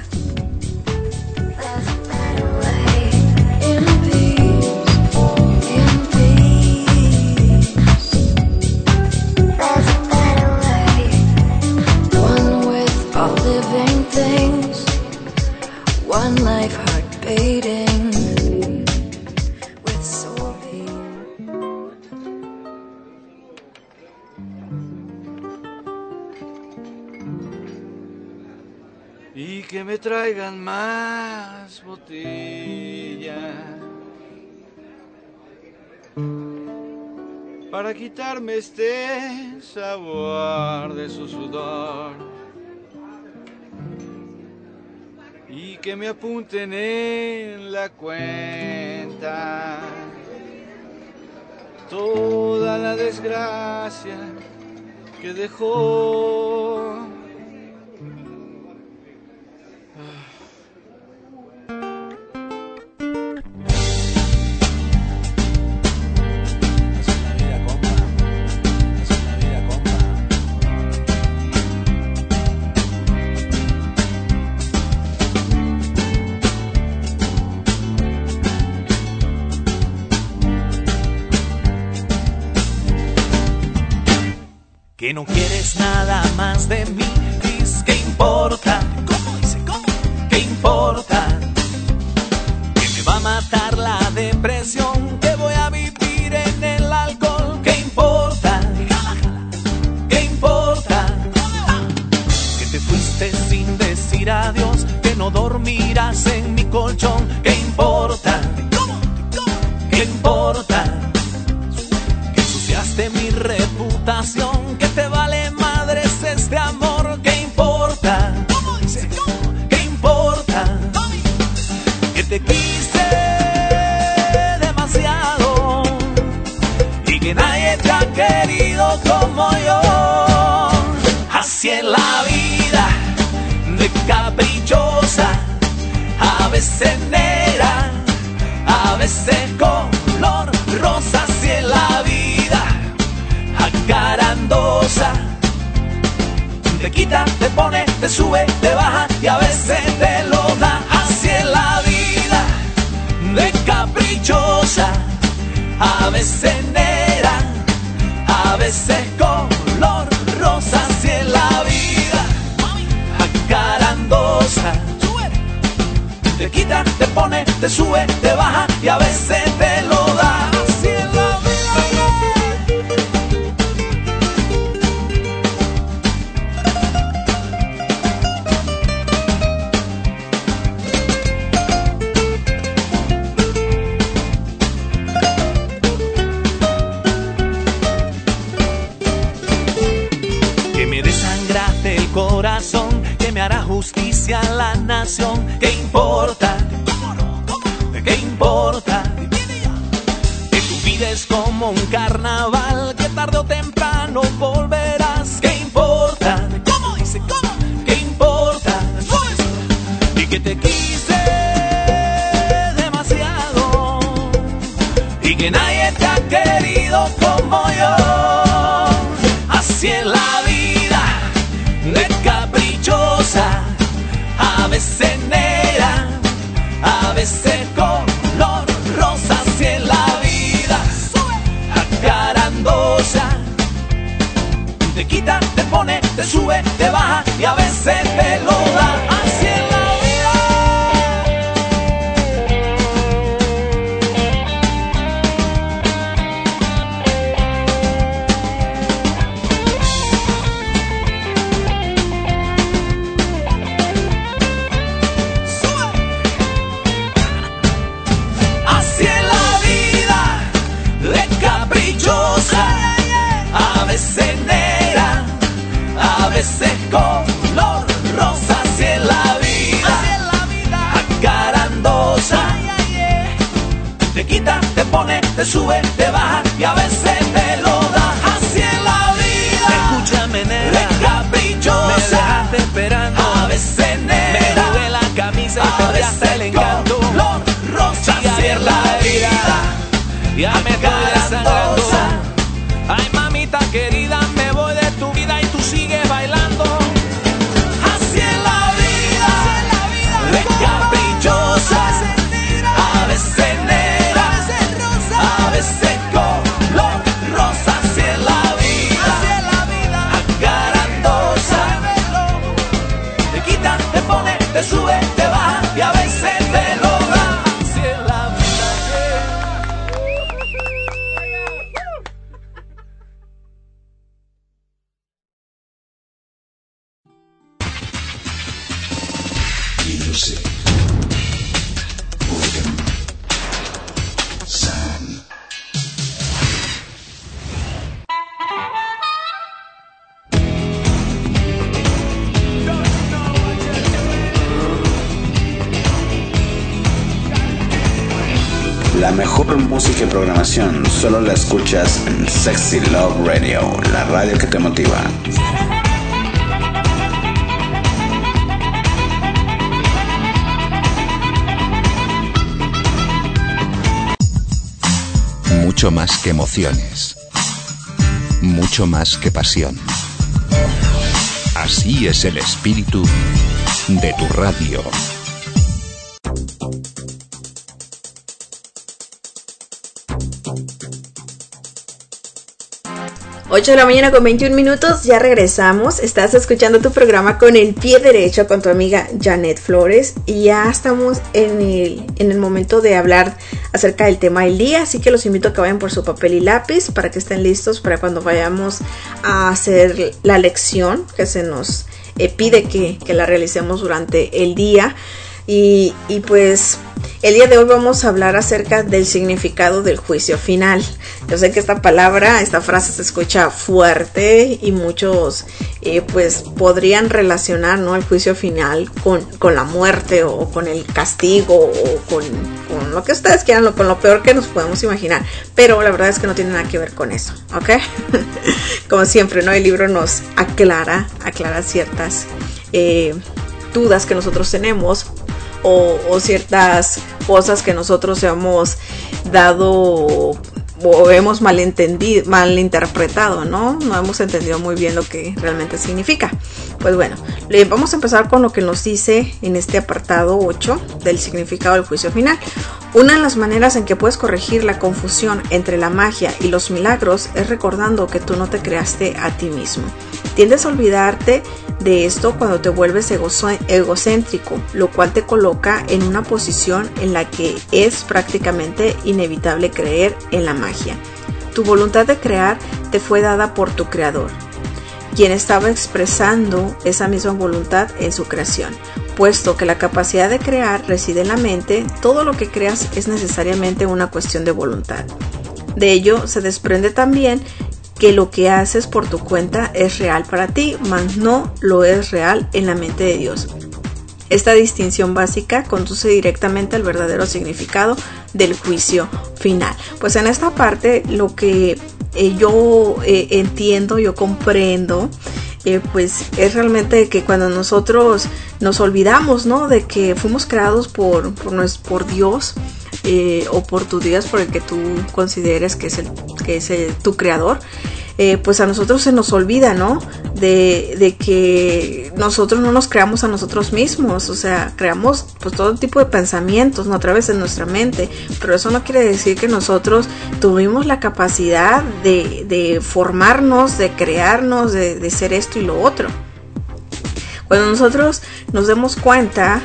Y que me traigan más botellas para quitarme este sabor de su sudor y que me apunten en la cuenta toda la desgracia que dejó. Que no quieres nada más de mí, dices que importa. ¿Cómo dice? ¿Cómo? ¿Qué importa? Que me va a matar la depresión, que voy a vivir en el alcohol. ¿Qué importa? ¿Qué importa? Que te fuiste sin decir adiós, que no dormirás en mi colchón. ¿Qué importa? ¿Qué importa? Que ensuciaste mi reputación, que te vale madres este amor. ¿Qué importa? ¿Qué importa? Que te quise demasiado y que nadie te ha querido como yo. Así es la vida, de caprichosa, a veces negra, a veces color rosa. Así es la vida, acarandosa, te quita, te pone, te sube, te baja y a veces te lo da. Así es la vida, de caprichosa, a veces negra, a veces color rosa. Así es la vida, acarandosa, te quita, te pone, te sube, te baja y a veces te lo da. Así es la vida. Corazón, que me hará justicia a la nación. ¿Qué importa? ¿Qué importa? Que tu vida es como un carnaval, que tarde o temprano volverás. ¿Qué importa? ¿Cómo dice? ¿Cómo? ¿Qué importa? Y que te quise demasiado y que nadie te ha querido como yo. Así es la vida, de caprichosa, a veces negra, a veces color rosa. Así es la vida, acarandosa, te quita, te pone, te sube, te baja y a veces te lo da. Así es la a veces negra, a veces color rosa. Así es la vida, acarandosa, te quita, te pone, te sube, te baja y a veces te lo da. Así es la vida, escúchame negra, de caprichosa, me dejaste esperando, a veces negra, me jugué la camisa y perdiste el encanto. Color rosa. Así es la vida, ya me estoy desangrando. Ay, mamita querida, me voy de tu vida y tú sigues bailando. Así es la vida, de caprichosa, a veces negra, a veces color rosa. Así es la vida, acarandosa, te quita, te pone, te sube, te baja y a veces te lo da. Así es la vida. Music. William San. La mejor música y programación solo la escuchas en Sexy Love Radio, la radio que te motiva. Mucho más que emociones. Mucho más que pasión. Así es el espíritu de tu radio. ocho de la mañana con veintiún minutos, ya regresamos. Estás escuchando tu programa Con el Pie Derecho con tu amiga Janet Flores y ya estamos en el, en el momento de hablar acerca del tema del día, así que los invito a que vayan por su papel y lápiz para que estén listos para cuando vayamos a hacer la lección que se nos eh, pide que, que la realicemos durante el día. Y, y pues el día de hoy vamos a hablar acerca del significado del juicio final. Yo sé que esta palabra, esta frase se escucha fuerte y muchos eh, pues podrían relacionar, ¿no?, el juicio final con, con la muerte o con el castigo o con, con lo que ustedes quieran, con lo peor que nos podemos imaginar. Pero la verdad es que no tiene nada que ver con eso, ¿ok? Como siempre, ¿no?, el libro nos aclara, aclara ciertas eh, dudas que nosotros tenemos. O, o ciertas cosas que nosotros hemos dado o hemos malentendido, malinterpretado, ¿no? No hemos entendido muy bien lo que realmente significa. Pues bueno, vamos a empezar con lo que nos dice en este apartado ocho del significado del juicio final. Una de las maneras en que puedes corregir la confusión entre la magia y los milagros es recordando que tú no te creaste a ti mismo. Tiendes a olvidarte de esto cuando te vuelves egocéntrico, lo cual te coloca en una posición en la que es prácticamente inevitable creer en la magia. Tu voluntad de crear te fue dada por tu creador, quien estaba expresando esa misma voluntad en su creación. Puesto que la capacidad de crear reside en la mente, todo lo que creas es necesariamente una cuestión de voluntad. De ello se desprende también que lo que haces por tu cuenta es real para ti, mas no lo es real en la mente de Dios. Esta distinción básica conduce directamente al verdadero significado del juicio final. Pues en esta parte lo que eh, yo eh, entiendo, yo comprendo, eh, pues es realmente que cuando nosotros nos olvidamos, ¿no?, de que fuimos creados por, por, por Dios, Eh, o por tu Dios, por el que tú consideres que es, el, que es el, tu creador, eh, pues a nosotros se nos olvida, ¿no?, de, de que nosotros no nos creamos a nosotros mismos. O sea, creamos pues todo tipo de pensamientos, ¿no?, a través de nuestra mente, pero eso no quiere decir que nosotros tuvimos la capacidad de, de formarnos, de crearnos, de, de ser esto y lo otro. Cuando nosotros nos demos cuenta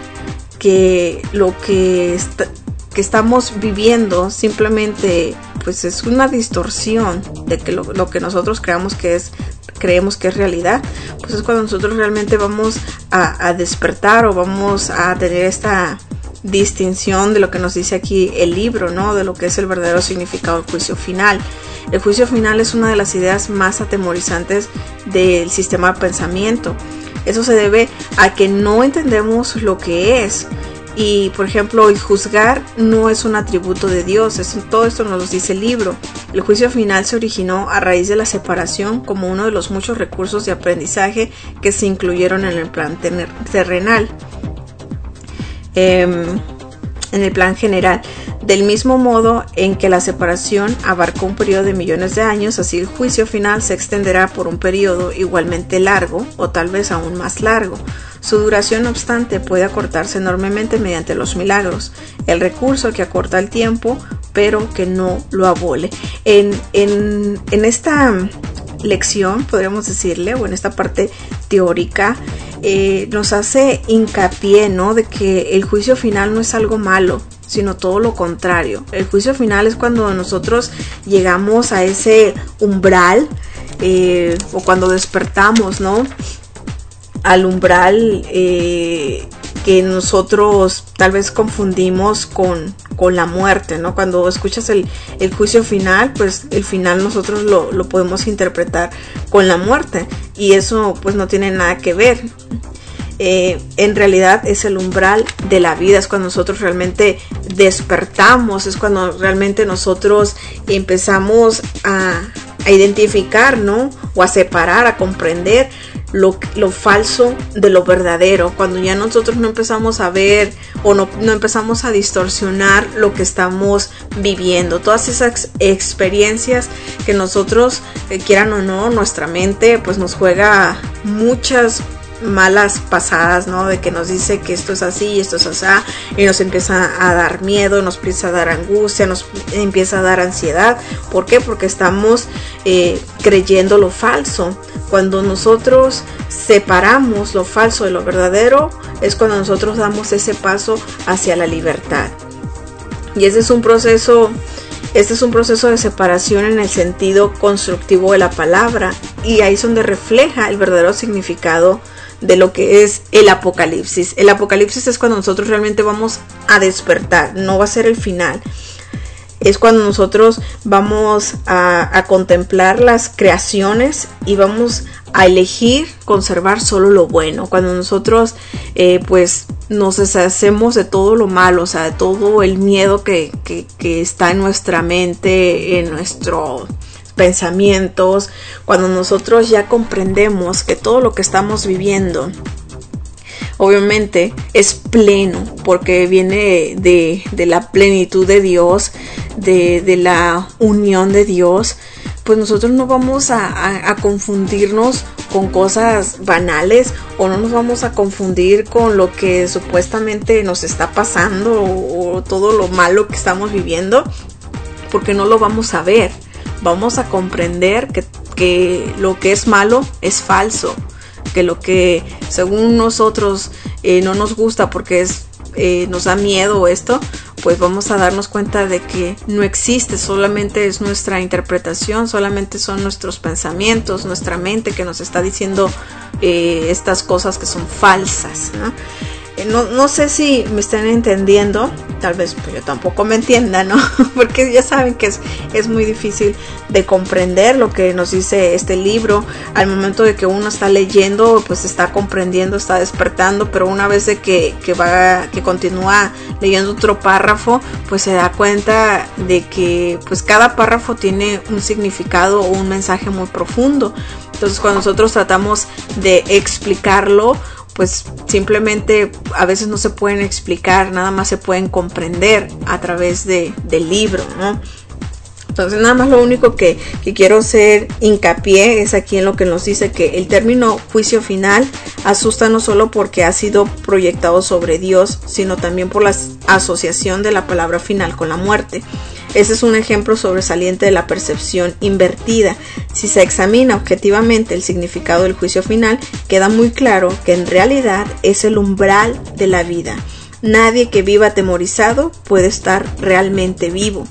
que lo que está, que estamos viviendo simplemente pues es una distorsión de que lo, lo que nosotros creamos que es creemos que es realidad, pues es cuando nosotros realmente vamos a, a despertar o vamos a tener esta distinción de lo que nos dice aquí el libro, ¿no?, de lo que es el verdadero significado del juicio final. El juicio final es una de las ideas más atemorizantes del sistema de pensamiento. Eso se debe a que no entendemos lo que es. Y, por ejemplo, el juzgar no es un atributo de Dios. Eso, todo esto nos lo dice el libro. El juicio final se originó a raíz de la separación como uno de los muchos recursos de aprendizaje que se incluyeron en el plan terrenal. Eh, en el plan general. Del mismo modo en que la separación abarcó un periodo de millones de años, así el juicio final se extenderá por un periodo igualmente largo o tal vez aún más largo. Su duración, no obstante, puede acortarse enormemente mediante los milagros, el recurso que acorta el tiempo, pero que no lo abole. En, en, en esta lección, podríamos decirle, o en esta parte teórica, eh, nos hace hincapié, ¿no?, de que el juicio final no es algo malo, sino todo lo contrario. El juicio final es cuando nosotros llegamos a ese umbral, eh, o cuando despertamos, ¿no?, al umbral eh, que nosotros tal vez confundimos con, con la muerte, ¿no? Cuando escuchas el, el juicio final, pues el final nosotros lo, lo podemos interpretar con la muerte, y eso pues no tiene nada que ver. Eh, en realidad es el umbral de la vida, es cuando nosotros realmente despertamos, es cuando realmente nosotros empezamos a, a identificar, ¿no? O a separar, a comprender Lo, lo falso de lo verdadero, cuando ya nosotros no empezamos a ver o no, no empezamos a distorsionar lo que estamos viviendo, todas esas experiencias que nosotros, eh, quieran o no, nuestra mente pues nos juega muchas malas pasadas, ¿no? De que nos dice que esto es así y esto es así, y nos empieza a dar miedo, nos empieza a dar angustia, nos empieza a dar ansiedad. ¿Por qué? Porque estamos eh, creyendo lo falso. Cuando nosotros separamos lo falso de lo verdadero, es cuando nosotros damos ese paso hacia la libertad. Y ese es un proceso Este es un proceso de separación en el sentido constructivo de la palabra, y ahí es donde refleja el verdadero significado de lo que es el apocalipsis. El apocalipsis es cuando nosotros realmente vamos a despertar, no va a ser el final. Es cuando nosotros vamos a, a contemplar las creaciones y vamos a elegir conservar solo lo bueno. Cuando nosotros eh, pues nos deshacemos de todo lo malo, o sea, de todo el miedo que, que, que está en nuestra mente, en nuestros pensamientos. Cuando nosotros ya comprendemos que todo lo que estamos viviendo obviamente es pleno, porque viene de, de la plenitud de Dios, de, de la unión de Dios, pues nosotros no vamos a, a, a confundirnos con cosas banales, o no nos vamos a confundir con lo que supuestamente nos está pasando, o, o todo lo malo que estamos viviendo, porque no lo vamos a ver. Vamos a comprender que, que lo que es malo es falso, que lo que según nosotros eh, no nos gusta porque es, eh, nos da miedo esto, pues vamos a darnos cuenta de que no existe, solamente es nuestra interpretación, solamente son nuestros pensamientos, nuestra mente que nos está diciendo eh, estas cosas que son falsas, ¿no? No, no sé si me están entendiendo, tal vez pues yo tampoco me entienda, ¿no? Porque ya saben que es, es muy difícil de comprender lo que nos dice este libro. Al momento de que uno está leyendo, pues está comprendiendo, está despertando, pero una vez de que, que va, que continúa leyendo otro párrafo, pues se da cuenta de que pues cada párrafo tiene un significado o un mensaje muy profundo. Entonces cuando nosotros tratamos de explicarlo, pues simplemente a veces no se pueden explicar, nada más se pueden comprender a través de, del libro, ¿no? Entonces nada más lo único que, que quiero hacer hincapié es aquí en lo que nos dice que el término juicio final asusta no solo porque ha sido proyectado sobre Dios, sino también por la asociación de la palabra final con la muerte. Ese es un ejemplo sobresaliente de la percepción invertida. Si se examina objetivamente el significado del juicio final, queda muy claro que en realidad es el umbral de la vida. Nadie que viva atemorizado puede estar realmente vivo.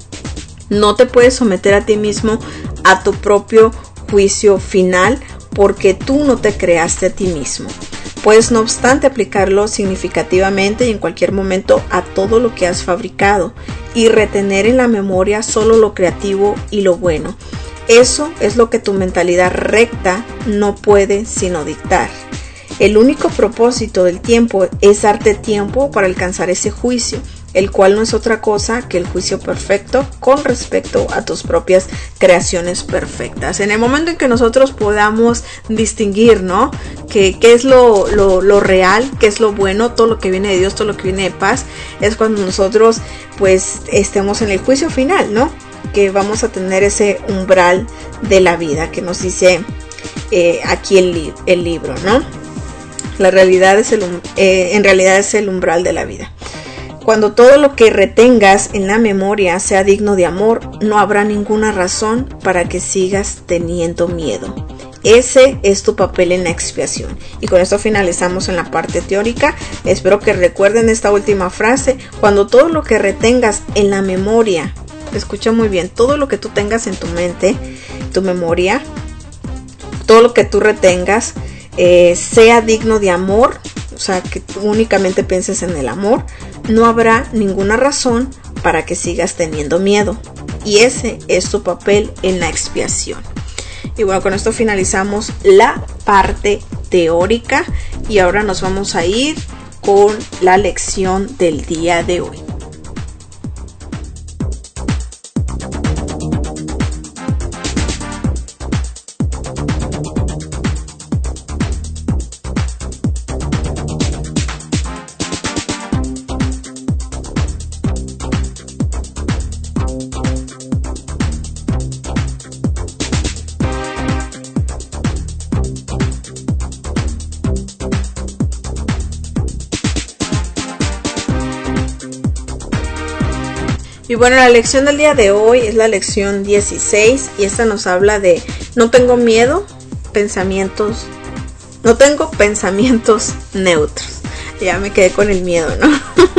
No te puedes someter a ti mismo a tu propio juicio final porque tú no te creaste a ti mismo. Puedes no obstante aplicarlo significativamente y en cualquier momento a todo lo que has fabricado y retener en la memoria solo lo creativo y lo bueno. Eso es lo que tu mentalidad recta no puede sino dictar. El único propósito del tiempo es darte tiempo para alcanzar ese juicio, el cual no es otra cosa que el juicio perfecto con respecto a tus propias creaciones perfectas. En el momento en que nosotros podamos distinguir, ¿no? Que, qué es lo, lo, lo real, qué es lo bueno, todo lo que viene de Dios, todo lo que viene de paz, es cuando nosotros pues estemos en el juicio final, ¿no? Que vamos a tener ese umbral de la vida que nos dice eh, aquí el, li- el libro, ¿no? La realidad es el, eh, en realidad es el umbral de la vida. Cuando todo lo que retengas en la memoria sea digno de amor, no habrá ninguna razón para que sigas teniendo miedo. Ese es tu papel en la expiación. Y con esto finalizamos en la parte teórica. Espero que recuerden esta última frase. Cuando todo lo que retengas en la memoria, escucha muy bien, todo lo que tú tengas en tu mente, tu memoria, todo lo que tú retengas, eh, sea digno de amor, o sea, que tú únicamente pienses en el amor, no habrá ninguna razón para que sigas teniendo miedo. Y ese es tu papel en la expiación. Y bueno, con esto finalizamos la parte teórica y ahora nos vamos a ir con la lección del día de hoy. Y bueno, la lección del día de hoy es la lección dieciséis y esta nos habla de no tengo miedo, pensamientos, no tengo pensamientos neutros. Ya me quedé con el miedo, ¿no?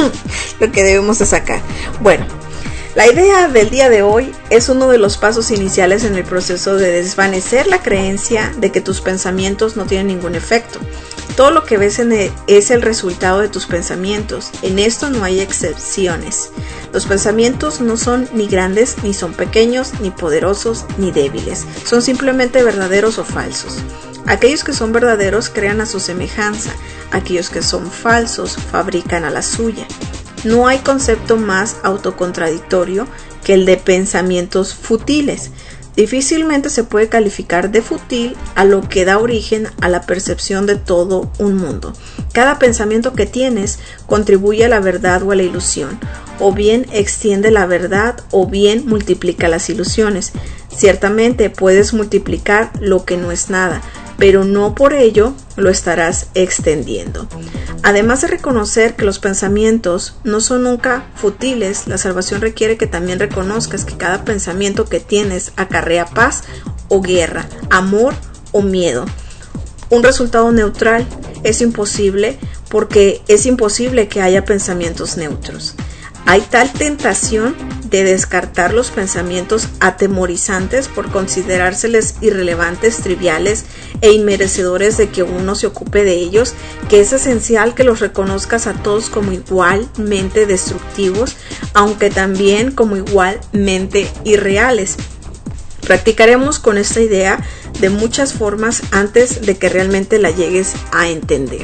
Lo que debemos de sacar. Bueno, la idea del día de hoy es uno de los pasos iniciales en el proceso de desvanecer la creencia de que tus pensamientos no tienen ningún efecto. Todo lo que ves en el, es el resultado de tus pensamientos. En esto no hay excepciones. Los pensamientos no son ni grandes, ni son pequeños, ni poderosos, ni débiles. Son simplemente verdaderos o falsos. Aquellos que son verdaderos crean a su semejanza. Aquellos que son falsos fabrican a la suya. No hay concepto más autocontradictorio que el de pensamientos futiles. Difícilmente se puede calificar de fútil a lo que da origen a la percepción de todo un mundo. Cada pensamiento que tienes contribuye a la verdad o a la ilusión, o bien extiende la verdad o bien multiplica las ilusiones. Ciertamente puedes multiplicar lo que no es nada, pero no por ello lo estarás extendiendo. Además de reconocer que los pensamientos no son nunca fútiles, la salvación requiere que también reconozcas que cada pensamiento que tienes acarrea paz o guerra, amor o miedo. Un resultado neutral es imposible porque es imposible que haya pensamientos neutros. Hay tal tentación de descartar los pensamientos atemorizantes por considerárseles irrelevantes, triviales e inmerecedores de que uno se ocupe de ellos, que es esencial que los reconozcas a todos como igualmente destructivos, aunque también como igualmente irreales. Practicaremos con esta idea de muchas formas antes de que realmente la llegues a entender.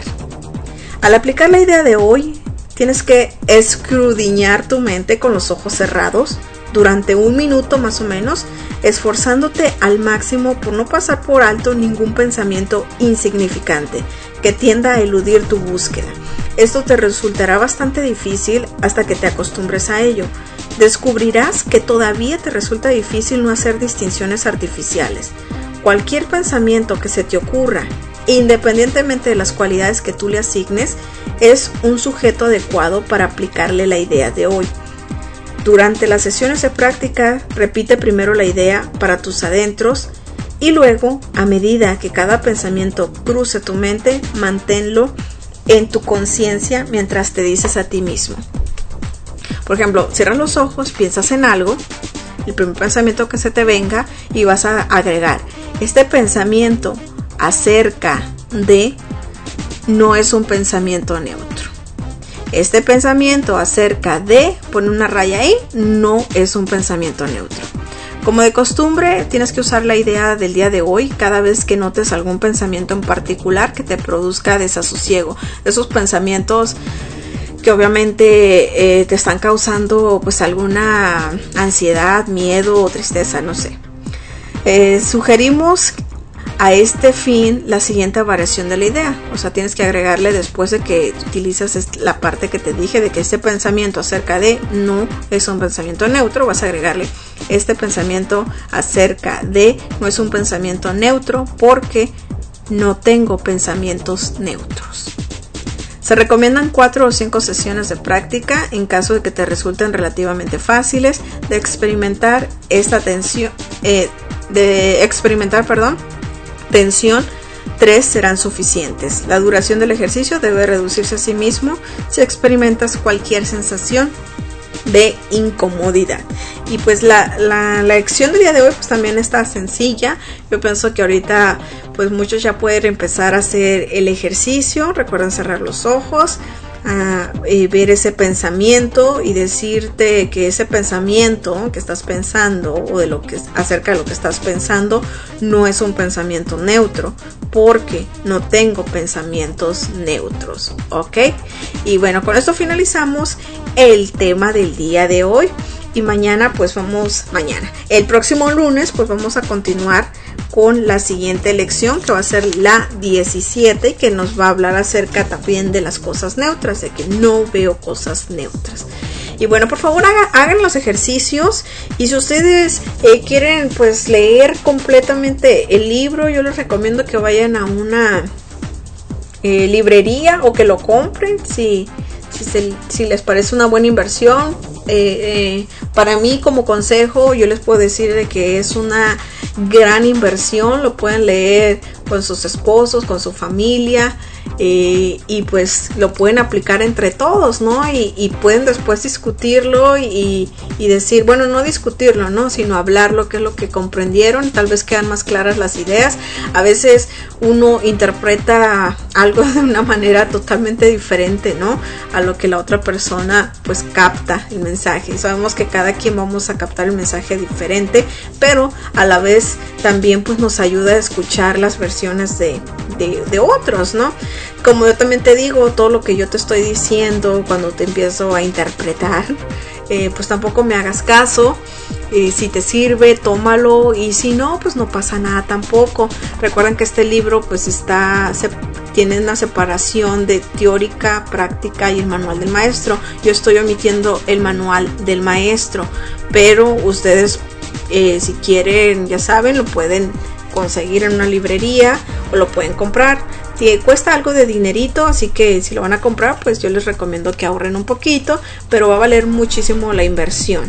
Al aplicar la idea de hoy, tienes que escudriñar tu mente con los ojos cerrados durante un minuto más o menos, esforzándote al máximo por no pasar por alto ningún pensamiento insignificante que tienda a eludir tu búsqueda. Esto te resultará bastante difícil hasta que te acostumbres a ello. Descubrirás que todavía te resulta difícil no hacer distinciones artificiales. Cualquier pensamiento que se te ocurra, independientemente de las cualidades que tú le asignes, es un sujeto adecuado para aplicarle la idea de hoy. Durante las sesiones de práctica, repite primero la idea para tus adentros y luego, a medida que cada pensamiento cruce tu mente, manténlo en tu conciencia mientras te dices a ti mismo. Por ejemplo, cierras los ojos, piensas en algo, el primer pensamiento que se te venga y vas a agregar, este pensamiento acerca de no es un pensamiento neutro. Este pensamiento acerca de, pone una raya ahí, no es un pensamiento neutro. Como de costumbre, tienes que usar la idea del día de hoy cada vez que notes algún pensamiento en particular que te produzca desasosiego. Esos pensamientos que obviamente eh, te están causando pues alguna ansiedad, miedo o tristeza, no sé. Eh, sugerimos a este fin la siguiente variación de la idea, o sea, tienes que agregarle después de que utilizas la parte que te dije de que este pensamiento acerca de no es un pensamiento neutro, vas a agregarle este pensamiento acerca de no es un pensamiento neutro porque no tengo pensamientos neutros. Se recomiendan cuatro o cinco sesiones de práctica en caso de que te resulten relativamente fáciles de experimentar esta tensión, eh, de experimentar, perdón, tensión. Tres serán suficientes. La duración del ejercicio debe reducirse a sí mismo si experimentas cualquier sensación de incomodidad. Y pues la, la, la lección del día de hoy pues también está sencilla. Yo pienso que ahorita pues muchos ya pueden empezar a hacer el ejercicio. Recuerden cerrar los ojos, a eh, ver ese pensamiento y decirte que ese pensamiento que estás pensando o de lo que acerca de lo que estás pensando no es un pensamiento neutro, porque no tengo pensamientos neutros, ¿ok? Y bueno, con esto finalizamos el tema del día de hoy. Y mañana pues vamos, mañana, el próximo lunes pues vamos a continuar con la siguiente lección, que va a ser la diecisiete, que nos va a hablar acerca también de las cosas neutras, de que no veo cosas neutras. Y bueno, por favor haga, hagan los ejercicios, y si ustedes eh, quieren pues leer completamente el libro, yo les recomiendo que vayan a una eh, librería o que lo compren si, si, se, si les parece una buena inversión. Eh, eh, para mí, como consejo, yo les puedo decir de que es una gran inversión. Lo pueden leer con sus esposos, con su familia, eh, y pues lo pueden aplicar entre todos, ¿no? Y, y pueden después discutirlo y, y decir, bueno, no discutirlo, ¿no? Sino hablarlo, qué es lo que comprendieron. Tal vez quedan más claras las ideas. A veces uno interpreta algo de una manera totalmente diferente, ¿no? A lo que la otra persona pues capta el mensaje. Y sabemos que cada quien vamos a captar el mensaje diferente, pero a la vez también pues nos ayuda a escuchar las versiones de, de, de otros, ¿no? Como yo también te digo, todo lo que yo te estoy diciendo, cuando te empiezo a interpretar, eh, pues tampoco me hagas caso. Eh, si te sirve, tómalo, y si no, pues no pasa nada tampoco. Recuerden que este libro pues está, se, tiene una separación de teórica, práctica y el manual del maestro. Yo estoy omitiendo el manual del maestro, pero ustedes eh, si quieren, ya saben, lo pueden conseguir en una librería o lo pueden comprar. Sí, cuesta algo de dinerito, así que si lo van a comprar, pues yo les recomiendo que ahorren un poquito, pero va a valer muchísimo la inversión.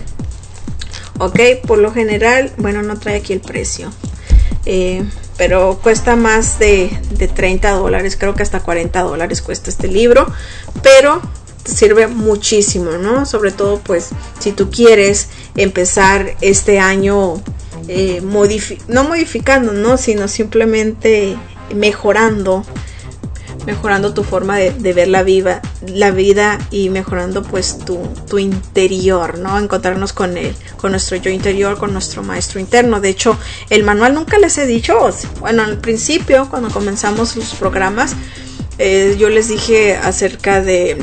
Ok, por lo general, bueno, no trae aquí el precio, eh, pero cuesta más de, de treinta dólares, creo que hasta cuarenta dólares cuesta este libro, pero te sirve muchísimo, ¿no? Sobre todo pues si tú quieres empezar este año eh, modifi- no modificando, ¿no? Sino simplemente mejorando mejorando tu forma de, de ver la vida, la vida y mejorando pues tu, tu interior, ¿no? Encontrarnos con él, con nuestro yo interior, con nuestro maestro interno. De hecho, el manual nunca les he dicho, bueno, al principio cuando comenzamos los programas, eh, yo les dije acerca de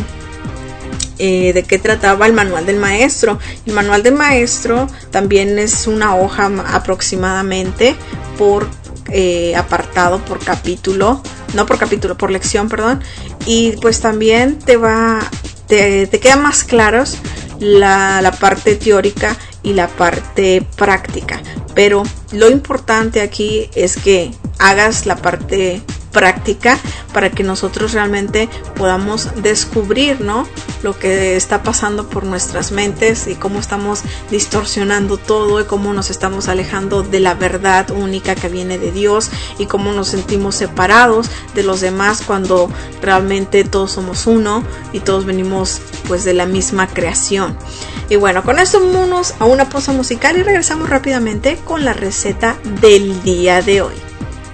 Eh, de qué trataba el manual del maestro. El manual del maestro también es una hoja aproximadamente por eh, apartado, por capítulo, no por capítulo, por lección, perdón, y pues también te va, te, te quedan más claros la, la parte teórica y la parte práctica, pero lo importante aquí es que hagas la parte práctica para que nosotros realmente podamos descubrir, ¿no?, lo que está pasando por nuestras mentes y cómo estamos distorsionando todo y cómo nos estamos alejando de la verdad única que viene de Dios y cómo nos sentimos separados de los demás cuando realmente todos somos uno y todos venimos pues de la misma creación. Y bueno, con esto vámonos a una pausa musical y regresamos rápidamente con la receta del día de hoy.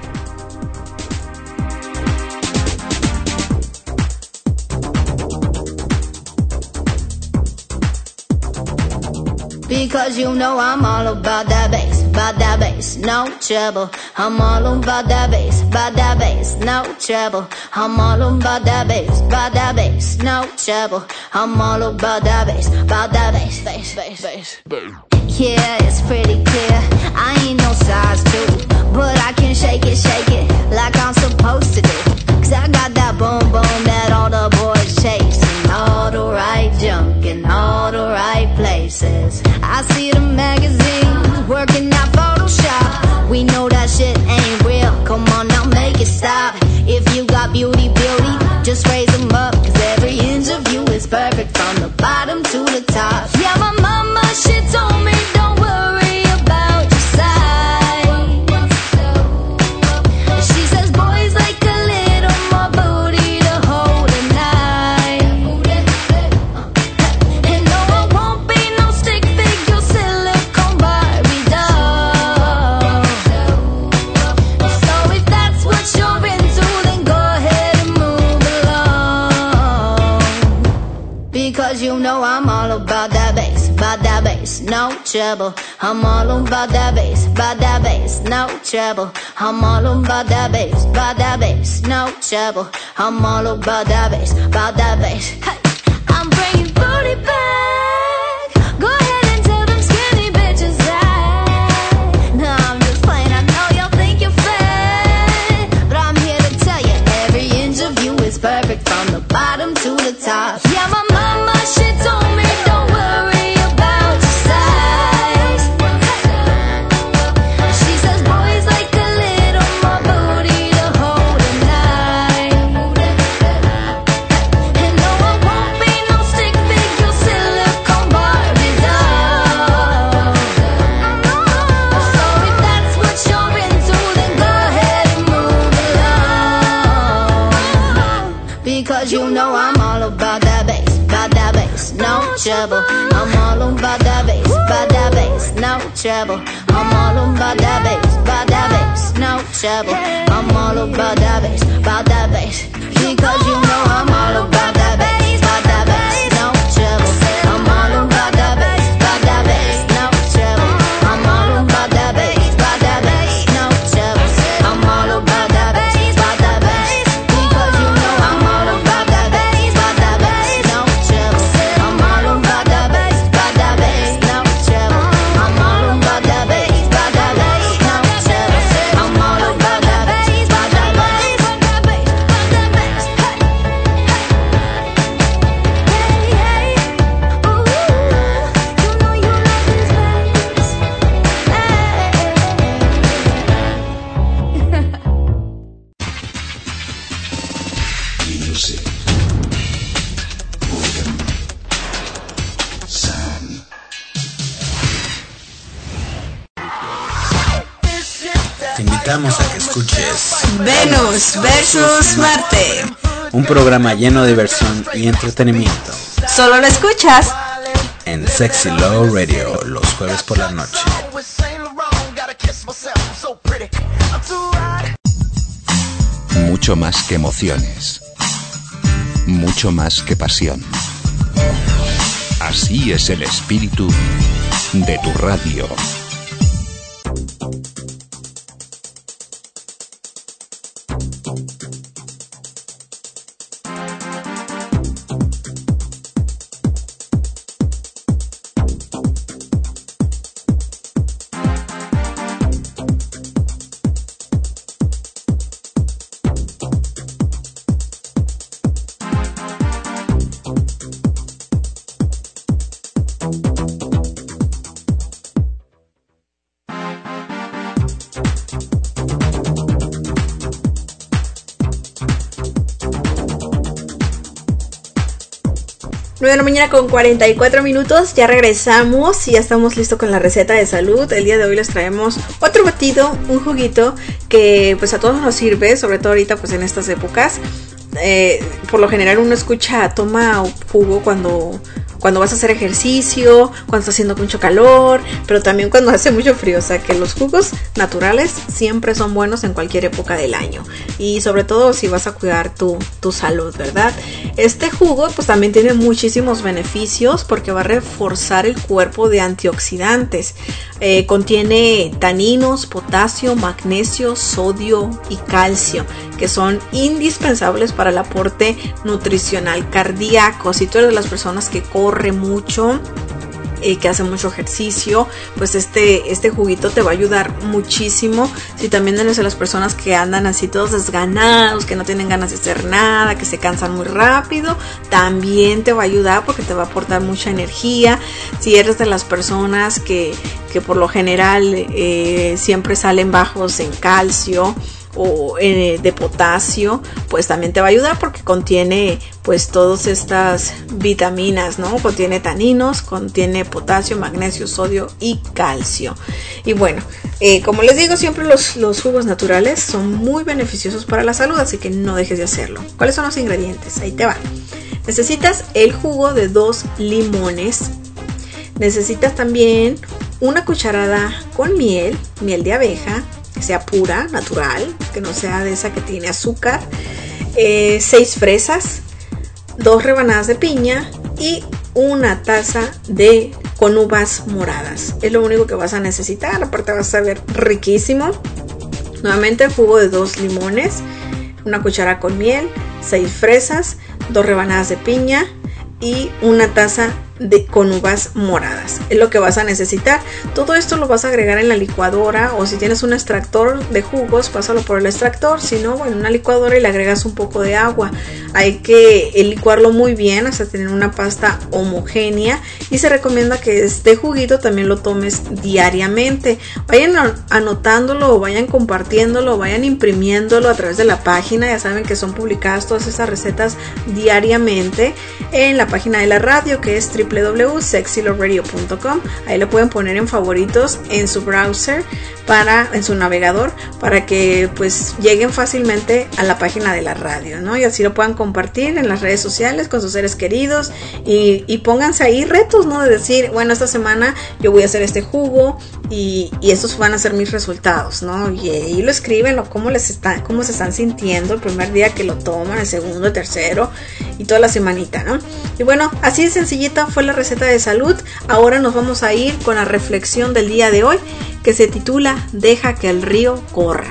Because you know I'm all about that bass, about that bass, no trouble. I'm all about that bass, about that bass, no trouble. I'm all about that bass, about that bass, no trouble. I'm all about that bass, about that bass, bass, bass, bass. Yeah, it's pretty clear, I ain't no size two, but I can shake it, shake it, like I'm supposed to do. Cause I got that boom boom that all the boys chase, and all the right junk in all the right places. I see the magazines working out Photoshop. We know that shit ain't real, come on now make it stop. If you got beauty, beauty, just raise them up. Cause every inch of you is perfect from the bottom to the top. Yeah, my mama, she told me don't worry about your size. She says boys like a little more booty to hold at night. And no, I won't be Because you know I'm all about that bass, about that bass, no trouble. I'm all about that bass, about that bass, no trouble. I'm all about that bass, about that bass, no trouble. I'm all about that bass, about that bass. Hey, I'm bringing booty back. Go ahead and tell them skinny bitches that. No, I'm just playing. I know y'all think you're fat, but I'm here to tell you every inch of you is perfect from the bottom to the top. Yeah, my mama, she told me don't worry about your size. She says boys like a little more booty to hold at night. And no, I won't be no stick figure silicone Barbie doll. So if that's what you're into, then go ahead and move along. Because you know I'm all about that bass, about that bass, no trouble. I'm all about that bass, about that bass, no trouble. I'm all about that bass, about that bass, no trouble. I'm all about that bass, about that bass. Because you know I'm all about that bass, about that bass, no trouble. I'm all about that bass, about that bass, no trouble. I'm all about that bass, about that bass, no trouble. I'm all about that bass, about that bass. Because you know I'm all about that bass, about that bass, no trouble. I'm all about that bass, about that bass, no trouble. I'm all about that bass, about that bass, no trouble. I'm all about that bass, about that bass, about that bass, about that bass. Hey, hey, ooh, you know you love this bass. Music. Rhythm. Sound. Te invitamos a que escuches Venus versus Marte. un programa lleno de diversión y entretenimiento Solo lo escuchas en Sexy Love Radio los jueves por la noche. Mucho más que emociones. Mucho más que pasión. Así es el espíritu de tu radio. nueve de la mañana con cuarenta y cuatro minutos, ya regresamos y ya estamos listos con la receta de salud. El día de hoy les traemos otro batido, un juguito que pues a todos nos sirve, sobre todo ahorita pues en estas épocas. Eh, por lo general uno escucha toma jugo cuando, cuando vas a hacer ejercicio, cuando está haciendo mucho calor, pero también cuando hace mucho frío. O sea que los jugos naturales siempre son buenos en cualquier época del año, y sobre todo si vas a cuidar tu, tu salud, ¿verdad? Este jugo pues también tiene muchísimos beneficios porque va a reforzar el cuerpo de antioxidantes. Eh, contiene taninos, potasio, magnesio, sodio y calcio, que son indispensables para el aporte nutricional cardíaco. Si tú eres de las personas que corre mucho, eh, que hace mucho ejercicio, pues este, este juguito te va a ayudar muchísimo. Si también eres de las personas que andan así todos desganados, que no tienen ganas de hacer nada, que se cansan muy rápido, también te va a ayudar porque te va a aportar mucha energía. Si eres de las personas que, que por lo general eh, siempre salen bajos en calcio o eh, de potasio, pues también te va a ayudar porque contiene pues todas estas vitaminas, ¿no? Contiene taninos, contiene potasio, magnesio, sodio y calcio. Y bueno, eh, como les digo, siempre los, los jugos naturales son muy beneficiosos para la salud, así que no dejes de hacerlo. ¿Cuáles son los ingredientes? Ahí te van. Necesitas el jugo de dos limones. Necesitas también una cucharada con miel, miel de abeja, que sea pura, natural, que no sea de esa que tiene azúcar, eh, seis fresas, dos rebanadas de piña y una taza de con uvas moradas. Es lo único que vas a necesitar. Aparte va a saber riquísimo. Nuevamente jugo de dos limones, una cuchara con miel, seis fresas, dos rebanadas de piña y una taza de con uvas moradas. Es lo que vas a necesitar. Todo esto lo vas a agregar en la licuadora, o si tienes un extractor de jugos, pásalo por el extractor. Si no, bueno, una licuadora y le agregas un poco de agua. Hay que licuarlo muy bien hasta tener una pasta homogénea, y se recomienda que este juguito también lo tomes diariamente. Vayan anotándolo, o vayan compartiéndolo, o vayan imprimiéndolo a través de la página. Ya saben que son publicadas todas esas recetas diariamente en la página de la radio, que es doble u doble u doble u punto sexy love radio punto com. Ahí lo pueden poner en favoritos en su browser, para en su navegador, para que pues lleguen fácilmente a la página de la radio, ¿no? Y así lo puedan compartir en las redes sociales con sus seres queridos, y, y pónganse ahí retos, ¿no? De decir, bueno, esta semana yo voy a hacer este jugo y, y estos van a ser mis resultados, ¿no? Y ahí lo escriben, o cómo les está, cómo se están sintiendo el primer día que lo toman, el segundo, el tercero y toda la semanita, ¿no? Y bueno, así de sencillita fue la receta de salud. Ahora nos vamos a ir con la reflexión del día de hoy, que se titula Deja que el río corra.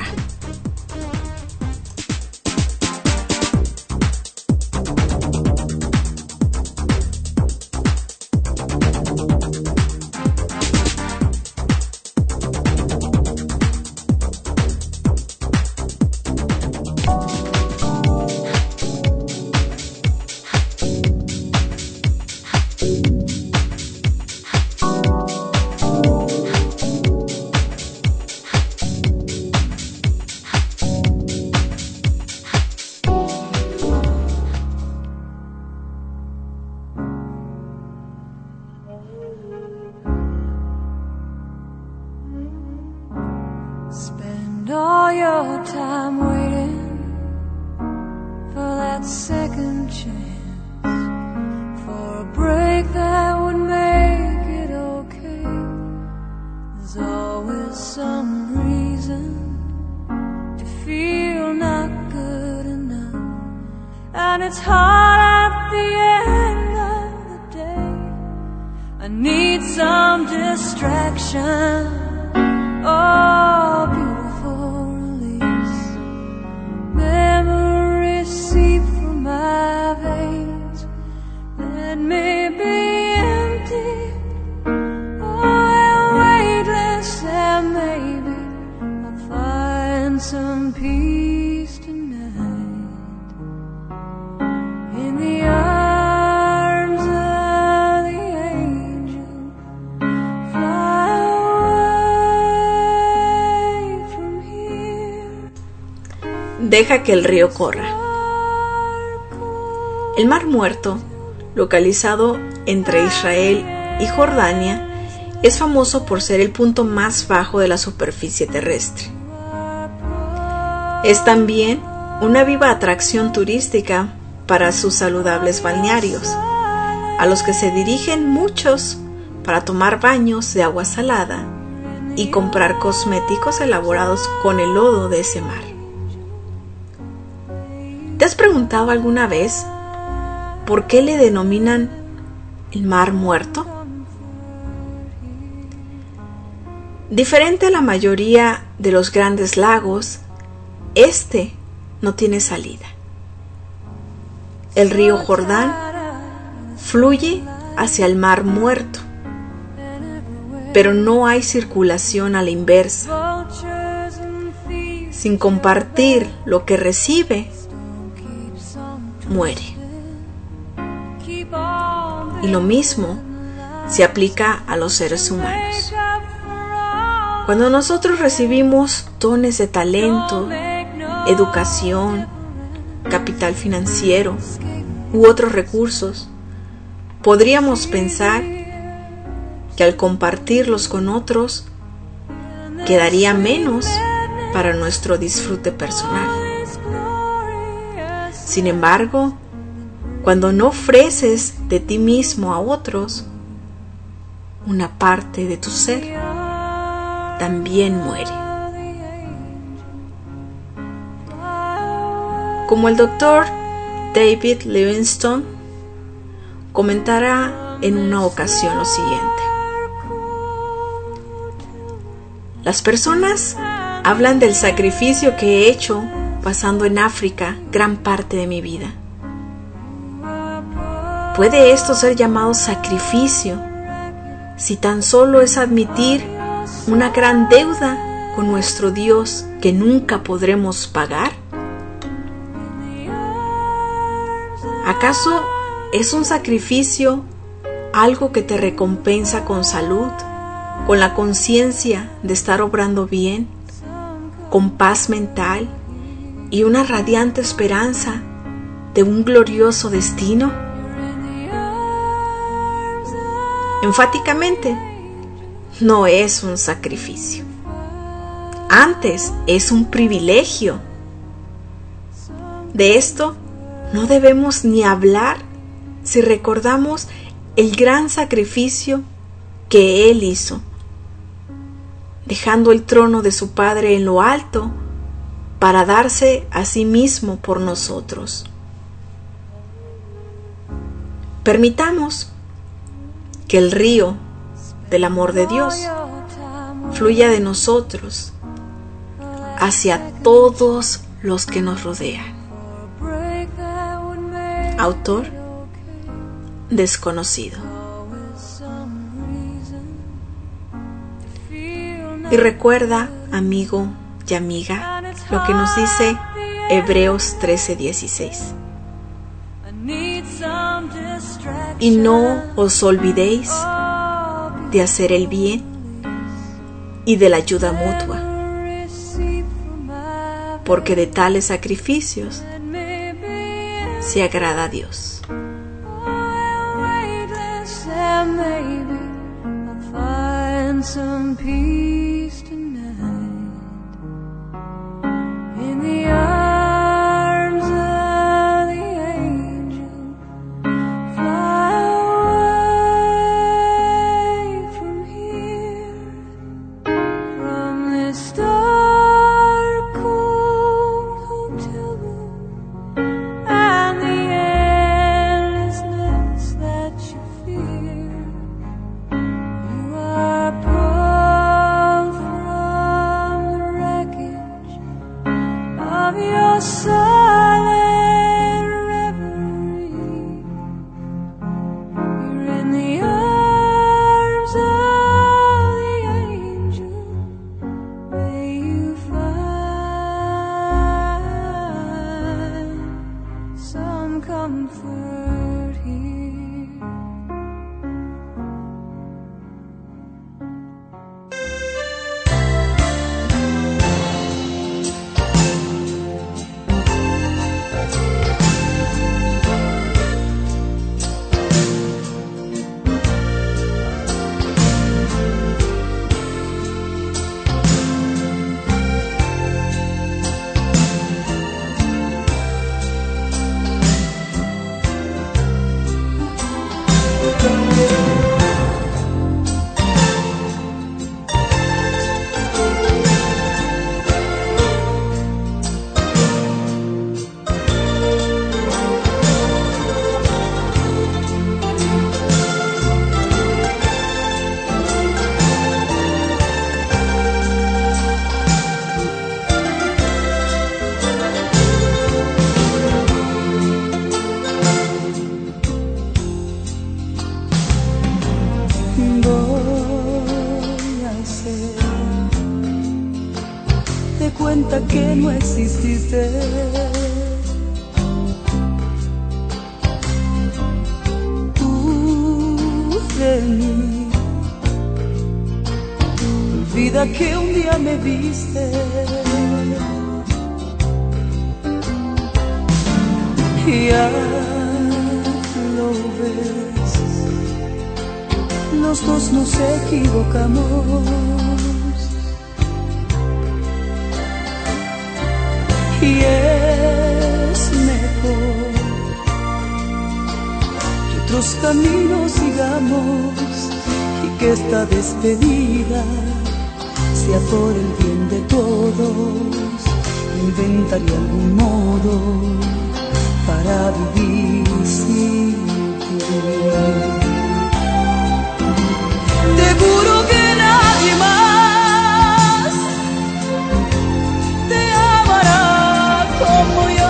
Spend all your time waiting for that second chance, for a break that would make it okay. There's always some reason to feel not good enough, and it's hard at the end of the day. I need some distraction. Oh, beautiful release. Memories seep from my veins. Let me be empty. Oh, and weightless, and maybe I'll find some peace tonight in the arms of the angel. Fly Deja que el río corra. El Mar Muerto, localizado entre Israel y Jordania, es famoso por ser el punto más bajo de la superficie terrestre. Es también una viva atracción turística para sus saludables balnearios, a los que se dirigen muchos para tomar baños de agua salada y comprar cosméticos elaborados con el lodo de ese mar. ¿Te has preguntado alguna vez por qué le denominan el Mar Muerto? Diferente a la mayoría de los grandes lagos, este no tiene salida. El río Jordán fluye hacia el Mar Muerto, pero no hay circulación a la inversa. Sin compartir lo que recibe, muere. Y lo mismo se aplica a los seres humanos. Cuando nosotros recibimos dones de talento, educación, capital financiero u otros recursos, podríamos pensar que al compartirlos con otros quedaría menos para nuestro disfrute personal. Sin embargo, cuando no ofreces de ti mismo a otros, una parte de tu ser también muere. Como el doctor David Livingstone comentara en una ocasión lo siguiente. Las personas hablan del sacrificio que he hecho pasando en África gran parte de mi vida. ¿Puede esto ser llamado sacrificio si tan solo es admitir una gran deuda con nuestro Dios que nunca podremos pagar? ¿Acaso es un sacrificio algo que te recompensa con salud, con la conciencia de estar obrando bien, con paz mental y una radiante esperanza de un glorioso destino? Enfáticamente, no es un sacrificio. Antes es un privilegio. De esto no debemos ni hablar si recordamos el gran sacrificio que Él hizo, dejando el trono de su Padre en lo alto para darse a sí mismo por nosotros. Permitamos que el río del amor de Dios fluya de nosotros hacia todos los que nos rodean. Autor desconocido. Y recuerda, amigo y amiga, lo que nos dice Hebreos trece dieciséis. Y no os olvidéis de hacer el bien y de la ayuda mutua, porque de tales sacrificios se agrada a Dios. Que no exististe, tú de mí, olvida que un día me viste y ya lo ves, los dos nos equivocamos. Y es mejor que otros caminos sigamos y que esta despedida sea por el bien de todos. Inventaré algún modo para vivir sin ti. te juro que nadie más te amará como yo.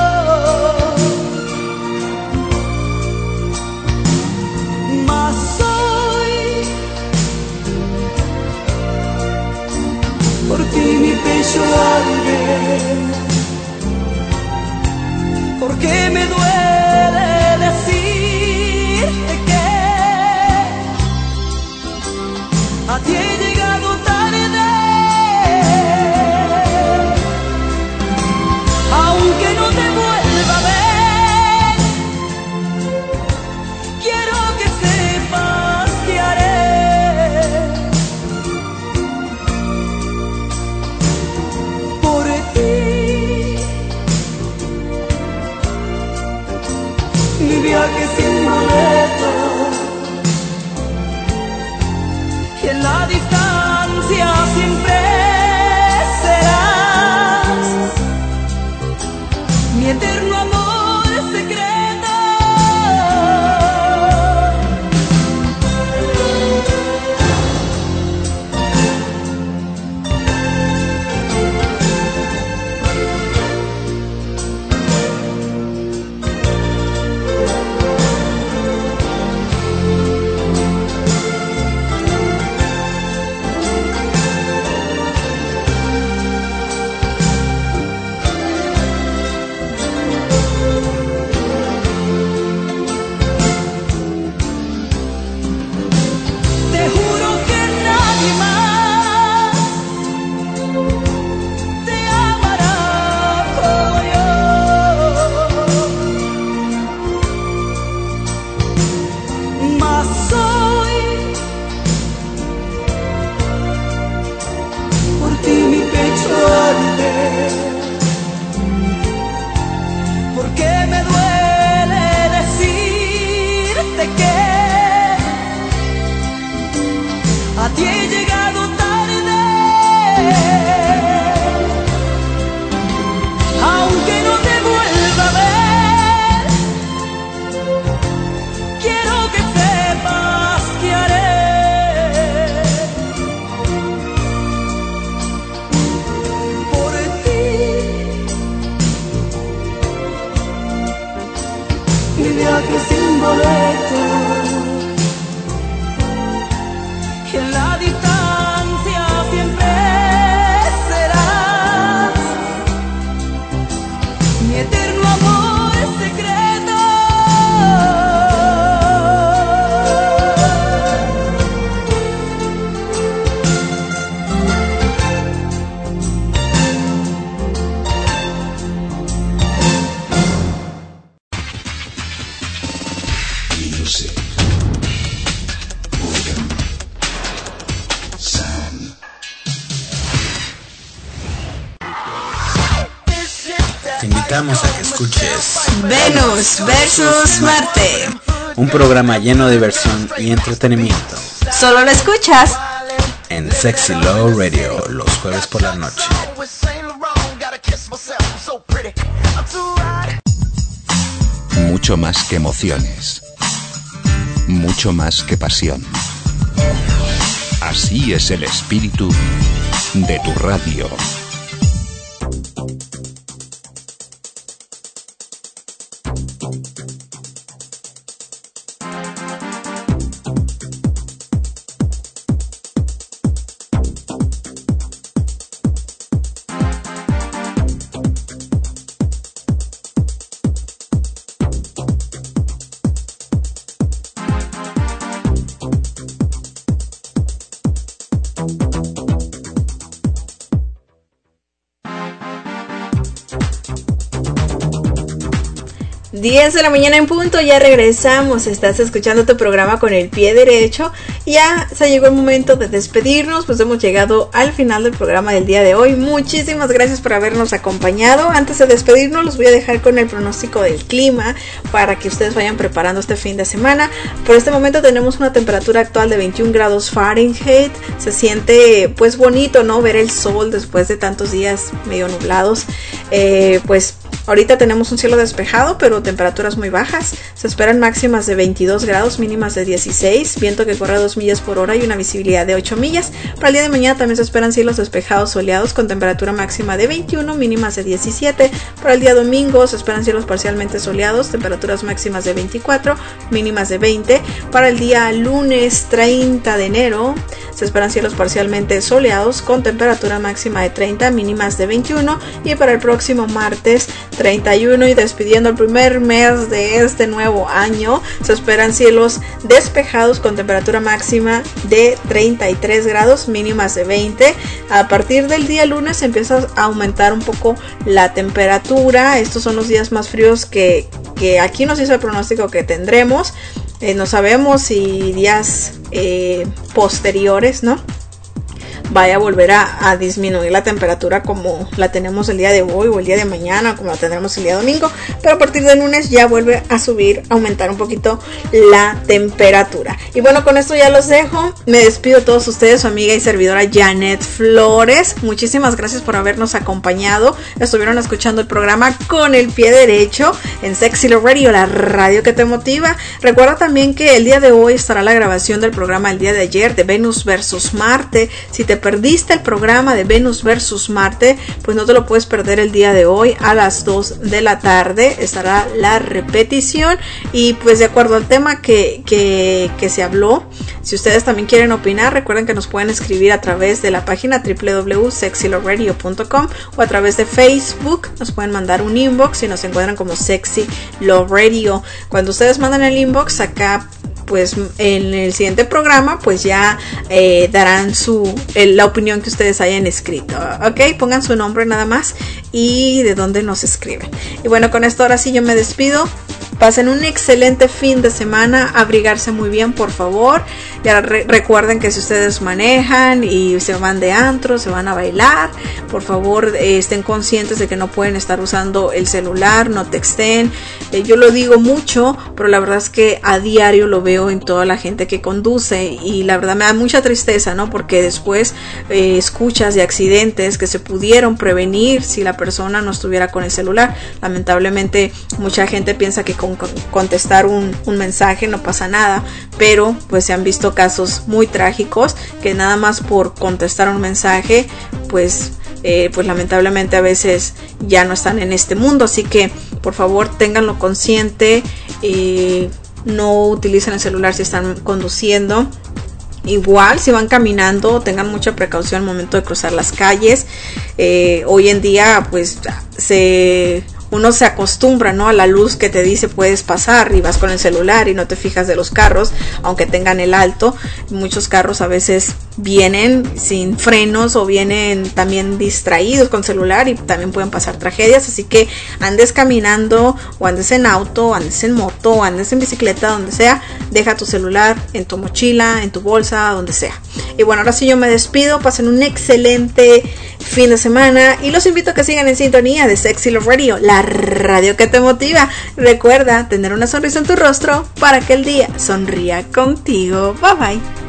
Mas hoy por ti mi pecho arde, porque me duele decirte que a ti he llegado tarde, aunque no te vuelva a ver. Quiero que sepas que haré por ti mi viaje sin boleto, y en la distancia siempre serás mi eterno amor secreto. Te juro que nadie más te amará como yo. Mas hoy por ti mi pecho arde, porque me duele decirte que a ti he llegado tarde, aunque no te vuelva a ver. Quiero que sepas que haré por ti mi viaje sin boleto, que en la distancia siempre serás mi eterno amor secreto. Music, rhythm, sound. Te invitamos a que escuches Venus versus Marte. un programa lleno de diversión y entretenimiento Solo lo escuchas en Sexy Love Radio los jueves por la noche. Mucho más que emociones. Mucho más que pasión. Así es el espíritu de tu radio. diez de la mañana en punto, ya regresamos. Estás escuchando tu programa Con el Pie Derecho. Ya se llegó el momento de despedirnos, pues hemos llegado al final del programa del día de hoy. Muchísimas gracias por habernos acompañado. Antes de despedirnos, los voy a dejar con el pronóstico del clima para que ustedes vayan preparando este fin de semana. Por este momento tenemos una temperatura actual de veintiún grados Fahrenheit. Se siente pues bonito, ¿no? Ver el sol después de tantos días medio nublados. Eh, pues Ahorita tenemos un cielo despejado, pero temperaturas muy bajas. Se esperan máximas de veintidós grados, mínimas de dieciséis, viento que corre a dos millas por hora y una visibilidad de ocho millas. Para el día de mañana también se esperan cielos despejados soleados con temperatura máxima de veintiuno, mínimas de diecisiete. Para el día domingo se esperan cielos parcialmente soleados, temperaturas máximas de veinticuatro, mínimas de veinte. Para el día lunes treinta de enero se esperan cielos parcialmente soleados con temperatura máxima de treinta, mínimas de veintiuno. Y para el próximo martes treinta y uno y despidiendo el primer mes de este nuevo año, se esperan cielos despejados con temperatura máxima de treinta y tres grados, mínimas de veinte. A partir del día lunes empieza a aumentar un poco la temperatura. Estos son los días más fríos que, que aquí nos hizo el pronóstico que tendremos. Eh, no sabemos si días eh, posteriores, ¿no?, vaya a volver a, a disminuir la temperatura como la tenemos el día de hoy o el día de mañana, como la tendremos el día domingo, pero a partir del lunes ya vuelve a subir, aumentar un poquito la temperatura. Y bueno, con esto ya los dejo, me despido de todos ustedes, su amiga y servidora Janet Flores. Muchísimas gracias por habernos acompañado. Estuvieron escuchando el programa Con el Pie Derecho en Sexy Love Radio, la radio que te motiva. Recuerda también que el día de hoy estará la grabación del programa el día de ayer de Venus versus Marte. Si te perdiste el programa de Venus versus Marte, pues no te lo puedes perder el día de hoy a las dos de la tarde. Estará la repetición y pues de acuerdo al tema que, que, que se habló, si ustedes también quieren opinar, recuerden que nos pueden escribir a través de la página doble u doble u doble u punto sexy love radio punto com o a través de Facebook. Nos pueden mandar un inbox y nos encuentran como Sexy Love Radio. Cuando ustedes mandan el inbox acá, pues en el siguiente programa pues ya eh, darán su el, la opinión que ustedes hayan escrito, ok, pongan su nombre nada más y de dónde nos escriben. Y bueno, con esto ahora sí yo me despido. Pasen un excelente fin de semana, abrigarse muy bien por favor. Ya re- recuerden que si ustedes manejan y se van de antro, se van a bailar, por favor eh, estén conscientes de que no pueden estar usando el celular, no texten. Eh, yo lo digo mucho, pero la verdad es que a diario lo veo en toda la gente que conduce y la verdad me da mucha tristeza, ¿no? Porque después eh, escuchas de accidentes que se pudieron prevenir si la persona no estuviera con el celular. Lamentablemente mucha gente piensa que con contestar un, un mensaje no pasa nada, pero pues se han visto casos muy trágicos que nada más por contestar un mensaje pues eh, pues lamentablemente a veces ya no están en este mundo. Así que por favor ténganlo consciente, eh, no utilicen el celular si están conduciendo. Igual si van caminando tengan mucha precaución al momento de cruzar las calles. Eh, hoy en día pues se uno se acostumbra, ¿no?, a la luz que te dice puedes pasar y vas con el celular y no te fijas de los carros, aunque tengan el alto. Muchos carros a veces vienen sin frenos o vienen también distraídos con celular y también pueden pasar tragedias. Así que andes caminando o andes en auto, andes en moto o andes en bicicleta, donde sea, deja tu celular en tu mochila, en tu bolsa, donde sea. Y bueno, ahora sí yo me despido, pasen un excelente fin de semana y los invito a que sigan en sintonía de Sexy Love Radio, la radio que te motiva. Recuerda tener una sonrisa en tu rostro para que el día sonría contigo. Bye bye.